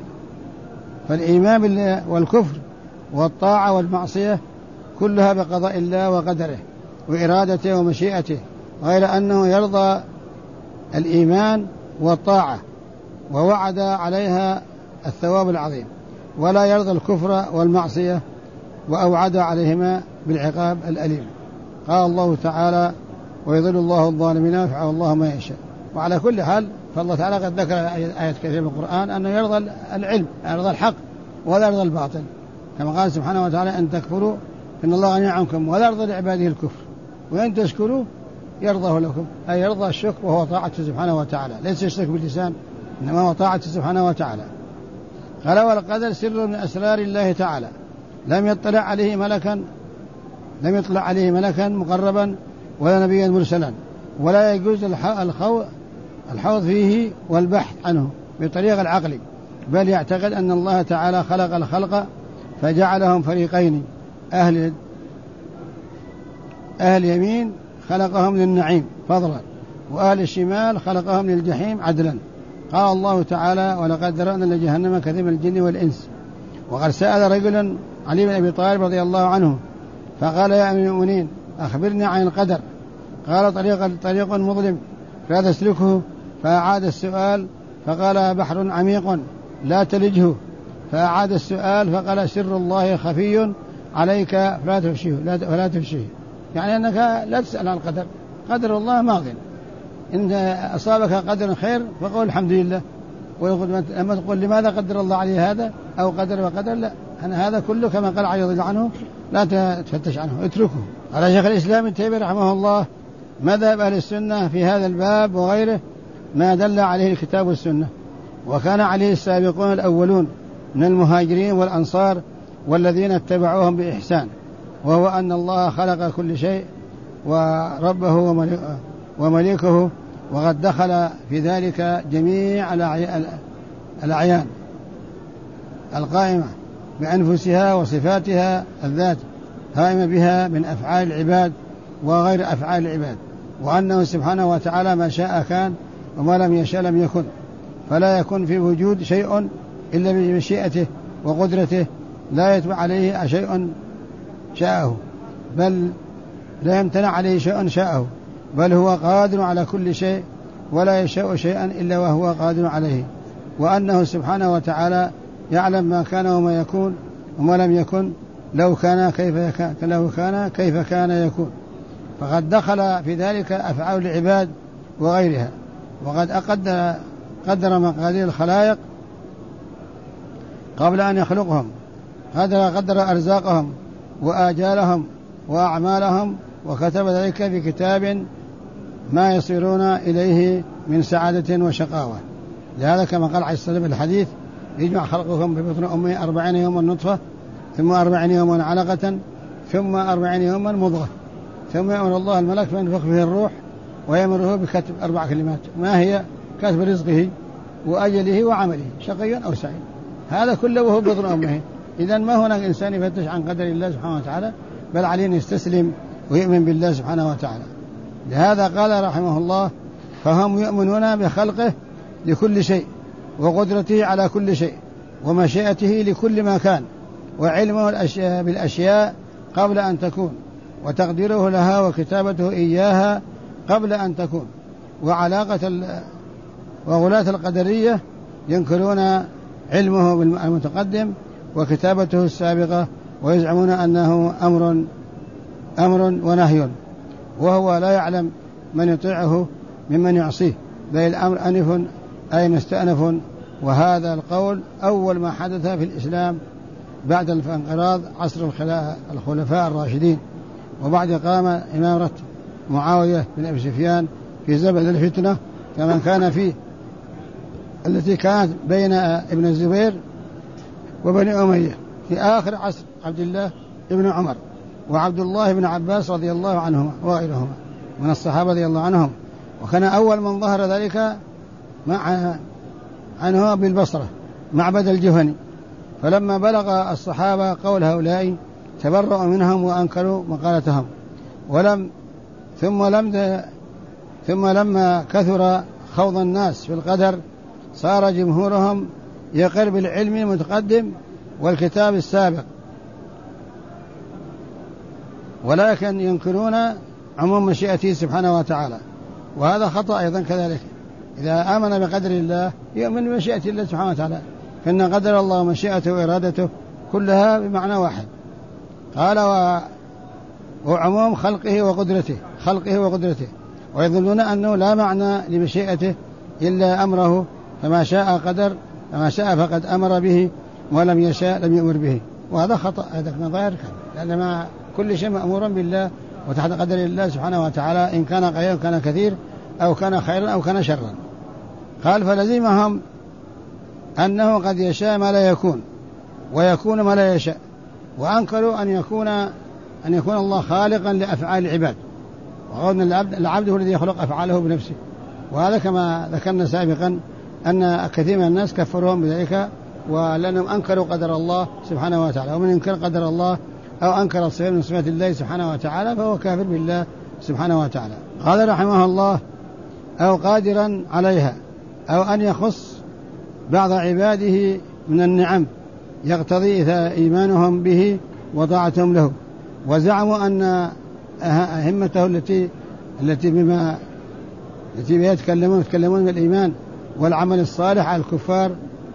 فالإيمان بالله والكفر والطاعة والمعصية كلها بقضاء الله وقدره وإرادته ومشيئته، غير أنه يرضى الإيمان والطاعة ووعد عليها الثواب العظيم، ولا يرضى الكفر والمعصية وأوعد عليهما بالعقاب الأليم. قال الله تعالى ويضل الله الظالمين ويفعل الله ما يشاء. وعلى كل حال فالله تعالى قد ذكر آيات كثيرة من القرآن أنه يرضى العلم، يرضى الحق ولا يرضى الباطل، كما قال سبحانه وتعالى أن تكفروا إن الله غني عنكم ولا يرضى لعباده الكفر وإن تشكروا يرضاه لكم، أي يرضى الشكر وهو طاعته سبحانه وتعالى، ليس يشرك باللسان إنما هو طاعته سبحانه وتعالى. قال والقدر سر من أسرار الله تعالى لم يطلع عليه ملكا مقربا ولا نبيا مرسلا، ولا يجوز الحوض فيه والبحث عنه بطريق العقل، بل يعتقد أن الله تعالى خلق الخلق فجعلهم فريقين: أهل يمين خلقهم للنعيم فضلا، وأهل الشمال خلقهم للجحيم عدلا. قال الله تعالى ولقد ذرأنا لجهنم كثيرا من الجن والإنس. وقد سأل رجل علي بن أبي طالب رضي الله عنه فقال يا أمير المؤمنين أخبرني عن القدر. قال طريق مظلم لا تسلكه. فأعاد السؤال فقال بحر عميق لا تلجه. فأعاد السؤال فقال سر الله خفي عليك فلا تفشيه، يعني أنك لا تسأل عن القدر، قدر الله ماضٍ، إن أصابك قدر خير فقول الحمد لله، لما تقول لماذا قدر الله عليه هذا أو قدر وقدر، لا، أنا هذا كله كما قال علي رضي الله عنه لا تفتش عنه، اتركه. قال شيخ الإسلام ابن تيمية رحمه الله مذهب أهل السنة في هذا الباب وغيره ما دل عليه الكتاب والسنة، وكان عليه السابقون الأولون من المهاجرين والأنصار والذين اتبعوهم بإحسان، وهو أن الله خلق كل شيء وربه ومليكه، وقد دخل في ذلك جميع الأعيان القائمة بأنفسها وصفاتها الذات قائمة بها من أفعال العباد وغير أفعال العباد، وأنه سبحانه وتعالى ما شاء كان وما لم يشاء لم يكن، فلا يكون في وجود شيء إلا بمشيئته وقدرته، لا يتبع عليه شيء شاءه، بل لا يمتنع عليه شيء شاءه، بل هو قادر على كل شيء ولا يشاء شيئا إلا وهو قادر عليه، وأنه سبحانه وتعالى يعلم ما كان وما يكون وما لم يكن، لو كان كيف كان يكون. فقد دخل في ذلك أفعال العباد وغيرها. وقد قدر مقادير الخلائق قبل أن يخلقهم، قدر أرزاقهم وآجالهم وأعمالهم، وكتب ذلك في كتاب ما يصيرون إليه من سعادة وشقاوة. لهذا كما قال عليه الصلاة والسلام الحديث: يجمع خلقكم في بطن أمه 40 يوما نطفة، ثم 40 يوما علقة، ثم 40 يوما مضغة، ثم يأمر الله الملك فينفخ فيه الروح ويأمره بكتب 4 كلمات، ما هي؟ كتب رزقه وأجله وعمله، شقي أو سعيد. هذا كله وهو بطن أمه. إذن ما هناك إنسان يفتش عن قدر الله سبحانه وتعالى، بل عليه أن يستسلم ويؤمن بالله سبحانه وتعالى. لهذا قال رحمه الله: فهم يؤمنون بخلقه لكل شيء، وقدرته على كل شيء، ومشيئته لكل ما كان، وعلمه بالأشياء قبل أن تكون، وتقديره لها وكتابته إياها قبل أن تكون. وغلاة القدرية ينكرون علمه المتقدم وكتابته السابقة، ويزعمون أنه أمر ونهي، وهو لا يعلم من يطيعه ممن يعصيه، بل الأمر أنف أي مستأنف. وهذا القول أول ما حدث في الإسلام بعد الانقراض عصر الخلفاء الراشدين، وبعد قام إمامة معاوية بن أبي سفيان في زمن الفتنة كما كان فيه التي كانت بين ابن الزبير وبني أمية في آخر عصر عبد الله بن عمر وعبد الله بن عباس رضي الله عنهما وغيرهما من الصحابة رضي الله عنهم. وكان أول من ظهر ذلك عنه بالبصرة معبد الجهني. فلما بلغ الصحابة قول هؤلاء تبرؤوا منهم وأنكروا مقالتهم. ثم لما كثر خوض الناس في القدر صار جمهورهم يقر بالعلم المتقدم والكتاب السابق، ولكن ينكرون عموم مشيئته سبحانه وتعالى. وهذا خطأ أيضا كذلك. إذا آمن بقدر الله يؤمن بمشيئة الله سبحانه وتعالى، فإن قدر الله ومشيئته وإرادته كلها بمعنى واحد. قال وعموم خلقه وقدرته، ويظنون أنه لا معنى لمشيئته إلا أمره، فما شاء قدر، فما شاء فقد أمر به، ولم يشاء لم يؤمر به. وهذا خطأ، هذا من ظاهر لأن ما كل شيء مأمور بالله وتحت قدر الله سبحانه وتعالى، إن كان قليلا كان كثير، أو كان خيرا أو كان شرا. قال: فلزمهم أنه قد يشاء ما لا يكون، ويكون ما لا يشاء، وأنكروا أن يكون الله خالقا لأفعال العباد، وقالوا أن العبد هو الذي يخلق أفعاله بنفسه. وهذا كما ذكرنا سابقا أن كثير من الناس كفرهم بذلك، ولأنهم أنكروا قدر الله سبحانه وتعالى. ومن ينكر قدر الله أو أنكر صفة من صفات الله سبحانه وتعالى فهو كافر بالله سبحانه وتعالى. قال رحمه الله: أو قادرا عليها، أو أن يخص بعض عباده من النعم يقتضي إيمانهم به وطاعتهم له. وزعموا أن همته التي بها يتكلمون بالإيمان والعمل الصالح على الكفار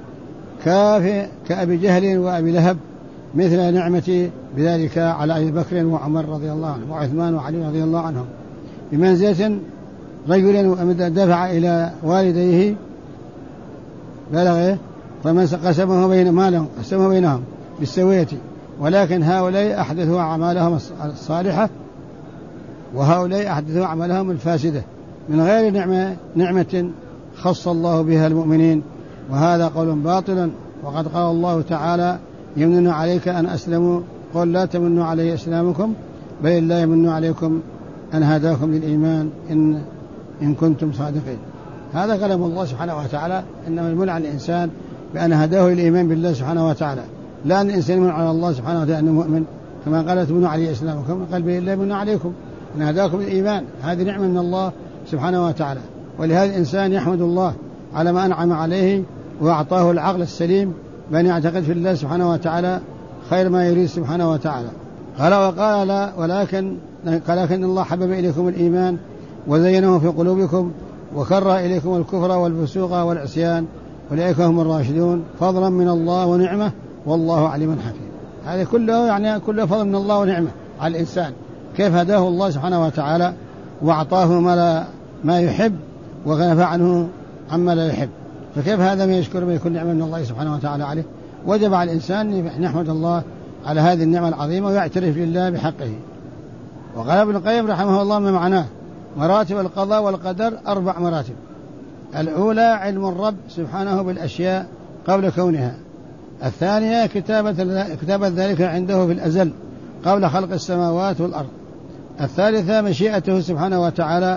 كأبي جهل وأبي لهب، مثل نعمة بذلك على أبي بكر وعمر رضي الله عنهم وعثمان وعلي رضي الله عنهم، بمنزلة رجل دفع إلى والديه بلغه فمن قسمه بينهم بالسوية، ولكن هؤلاء أحدثوا أعمالهم الصالحة وهؤلاء أحدثوا أعمالهم الفاسدة من غير نعمة خص الله بها المؤمنين. وهذا قول باطل. وقد قال الله تعالى: يمنون عليك أن أسلموا، قل لا تمنوا علي إسلامكم، بل الله يمن عليكم أن هداكم للإيمان إن كنتم صادقين. هذا كلام الله سبحانه وتعالى، إنما يمن على الإنسان بأن هداه الإيمان بالله سبحانه وتعالى، لا أن الإنسان يمن على الله سبحانه وتعالى أنه مؤمن، كما قال تمنوا علي إسلامكم، قال بل الله يمن عليكم أن هداكم للإيمان. هذه نعمة من الله سبحانه وتعالى. ولهذا الإنسان يحمد الله على ما أنعم عليه وأعطاه العقل السليم بأن يعتقد في الله سبحانه وتعالى خير ما يريد سبحانه وتعالى. قال وقال لا، ولكن الله حبب إليكم الإيمان وزينه في قلوبكم وكره إليكم الكفر والفسوق والعصيان، أولئك هم الراشدون، فضلا من الله ونعمة، والله عليم حكيم. هذه كله يعني كله فضل من الله ونعمة على الإنسان، كيف هداه الله سبحانه وتعالى وأعطاه ما يحب وغنى عنه عما لا يحب، فكيف هذا ما يشكر ما يكون نعمة من الله سبحانه وتعالى عليه؟ وجب على الإنسان أن يحمد الله على هذه النعمة العظيمة ويعترف لله بحقه. وقال ابن القيم رحمه الله ما معناه: مراتب القضاء والقدر 4 مراتب. الأولى علم الرب سبحانه بالأشياء قبل كونها. الثانية كتابة ذلك عنده في الأزل قبل خلق السماوات والأرض. الثالثة مشيئته سبحانه وتعالى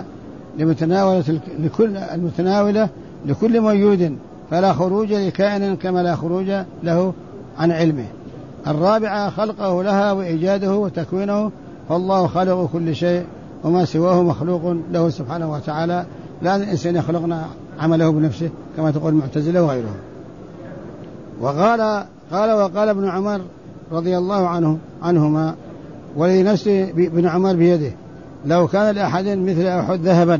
المتناولة لكل موجود، فلا خروج لكائن كما لا خروج له عن علمه. الرابعة خلقه لها وإيجاده وتكوينه، فالله خالق كل شيء وما سواه مخلوق له سبحانه وتعالى، لأن الإنسان يخلقنا عمله بنفسه كما تقول المعتزلة وغيرهم. وقال ابن عمر رضي الله عنهما: ولي نفسي بن عمر بيده لو كان لأحد مثل أحد ذهبا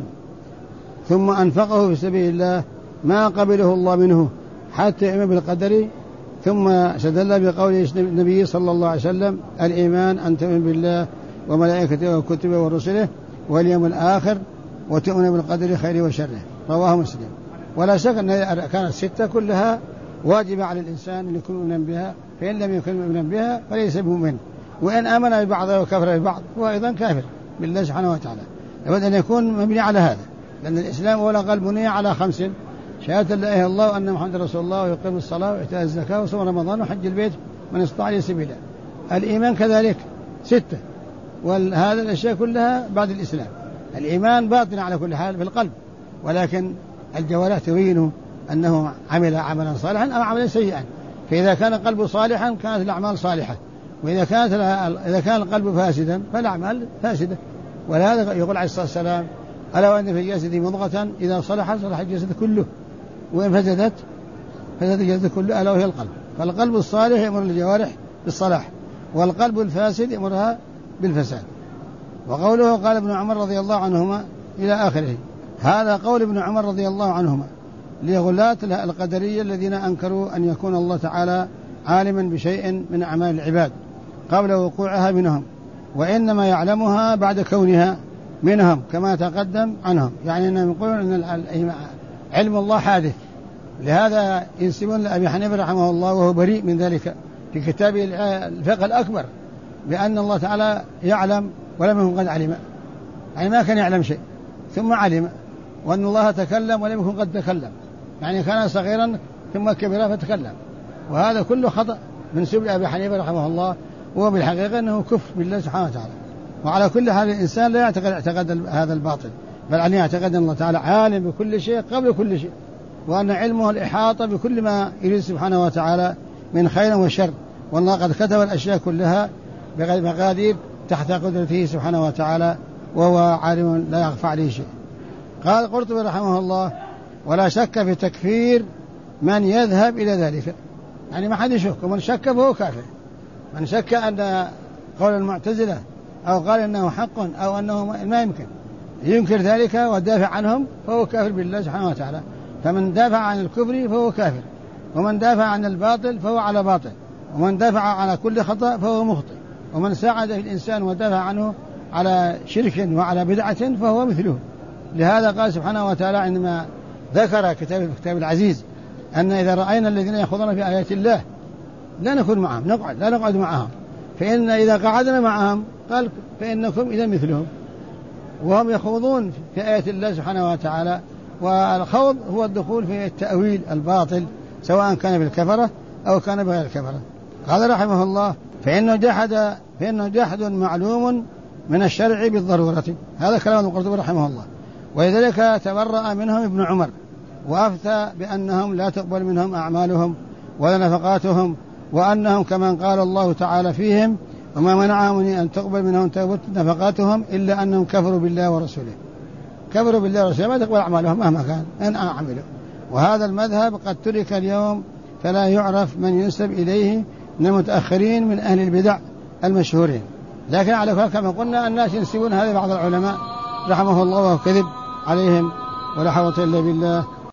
ثم أنفقه في سبيل الله ما قبله الله منه حتى يؤمن بالقدر. ثم استدل بقول النبي صلى الله عليه وسلم: الإيمان أن تؤمن بالله وملائكته وكتبه ورسله واليوم الآخر وتؤمن بالقدر خيره وشره. رواه مسلم. ولا شك أن كانت 6 كلها واجبة على الإنسان أن يكون مؤمنا بها، فإن لم يكن مؤمنا بها فليس بمؤمن، وإن آمن ببعضها وكفر ببعض هو أيضا كافر بالله سبحانه وتعالى. لابد أن يكون مبني على هذا، لأن الإسلام أولا قال بني على 5: شهادة لا إله إلا الله وأن محمد رسول الله ويقيم الصلاة وإيتاء الزكاة وصوم رمضان وحج البيت من استطاع إليه سبيلا. الإيمان كذلك 6، وهذا الأشياء كلها بعد الإسلام. الإيمان باطن على كل حال في القلب، ولكن الجوارح تبين أنه عمل عملا صالحا أو عملا سيئا، فإذا كان قلبه صالحا كانت الأعمال صالحة، وإذا كان القلب فاسدا فالأعمال فاسدة. ولهذا يقول عليه الصلاة والسلام: ألا وإن في الجسد مضغة إذا صلحت صلح الجسد كله، وإن فسدت فسد الجسد كله، ألا وهي القلب. فالقلب الصالح يأمر الجوارح بالصلاح، والقلب الفاسد يأمرها بالفساد. وقوله قال ابن عمر رضي الله عنهما إلى آخره، هذا قول ابن عمر رضي الله عنهما لغلاة القدرية الذين أنكروا أن يكون الله تعالى عالما بشيء من أعمال العباد قبل وقوعها منهم، وإنما يعلمها بعد كونها منهم كما تقدم عنهم. يعني أنهم يقولون أن علم الله حادث. لهذا ينسبون لأبي حنيفة رحمه الله وهو بريء من ذلك في كتابه الفقه الأكبر بأن الله تعالى يعلم ولم يكن قد علم، يعني ما كان يعلم شيء ثم علم، وأن الله تكلم ولم يكن قد تكلم، يعني كان صغيرا ثم كبر فتكلم. وهذا كله خطأ منسوب لأبي حنيفة رحمه الله، وهو بالحقيقة أنه كفر بالله سبحانه وتعالى. وعلى كل حال الإنسان لا يعتقد هذا الباطل، بل أن يعتقد أن الله تعالى عالم بكل شيء قبل كل شيء، وأن علمه الإحاطة بكل ما يريد سبحانه وتعالى من خير وشر، والله قد كتب الأشياء كلها بغير مقادير تحت قدرته سبحانه وتعالى، وهو عالم لا يخفى عليه شيء. قال القرطبي رحمه الله: ولا شك في تكفير من يذهب إلى ذلك، يعني ما حد يشك، ومن شك فهو كافر. من شك أن قول المعتزلة أو قال أنه حق أو أنه ما ينكر ذلك ودافع عنهم فهو كافر بالله سبحانه وتعالى. فمن دافع عن الكفر فهو كافر، ومن دافع عن الباطل فهو على باطل، ومن دافع على كل خطأ فهو مخطئ، ومن ساعد الإنسان ودافع عنه على شرك وعلى بدعة فهو مثله. لهذا قال سبحانه وتعالى عندما ذكر كتاب العزيز أن إذا رأينا الذين يخوضون في آيات الله لا نكون معهم، لا نقعد معهم، فإن إذا قعدنا معهم قال فإنكم إذا مثلهم. وهم يخوضون في آيات الله سبحانه وتعالى، والخوض هو الدخول في التأويل الباطل سواء كان بالكفرة أو كان بغير الكفرة. قال رحمه الله: فإنه جحد معلوم من الشرع بالضرورة. هذا كلام القرطبي رحمه الله. ولذلك تبرأ منهم ابن عمر وأفتى بأنهم لا تقبل منهم أعمالهم ولا نفقاتهم، وأنهم كمن قال الله تعالى فيهم: وما منعهم أن تقبل منهم نفقاتهم إلا أنهم كفروا بالله ورسوله. كفروا بالله ورسوله ما تقبل أعمالهم مهما كان إن عملوا. وهذا المذهب قد ترك اليوم، فلا يعرف من ينسب إليه من المتأخرين من أهل البدع المشهورين. لكن على كل كما قلنا الناس ينسبون هذا بعض العلماء رحمه الله وهو كذب عليهم، ولا حول ولا قوة إلا بالله.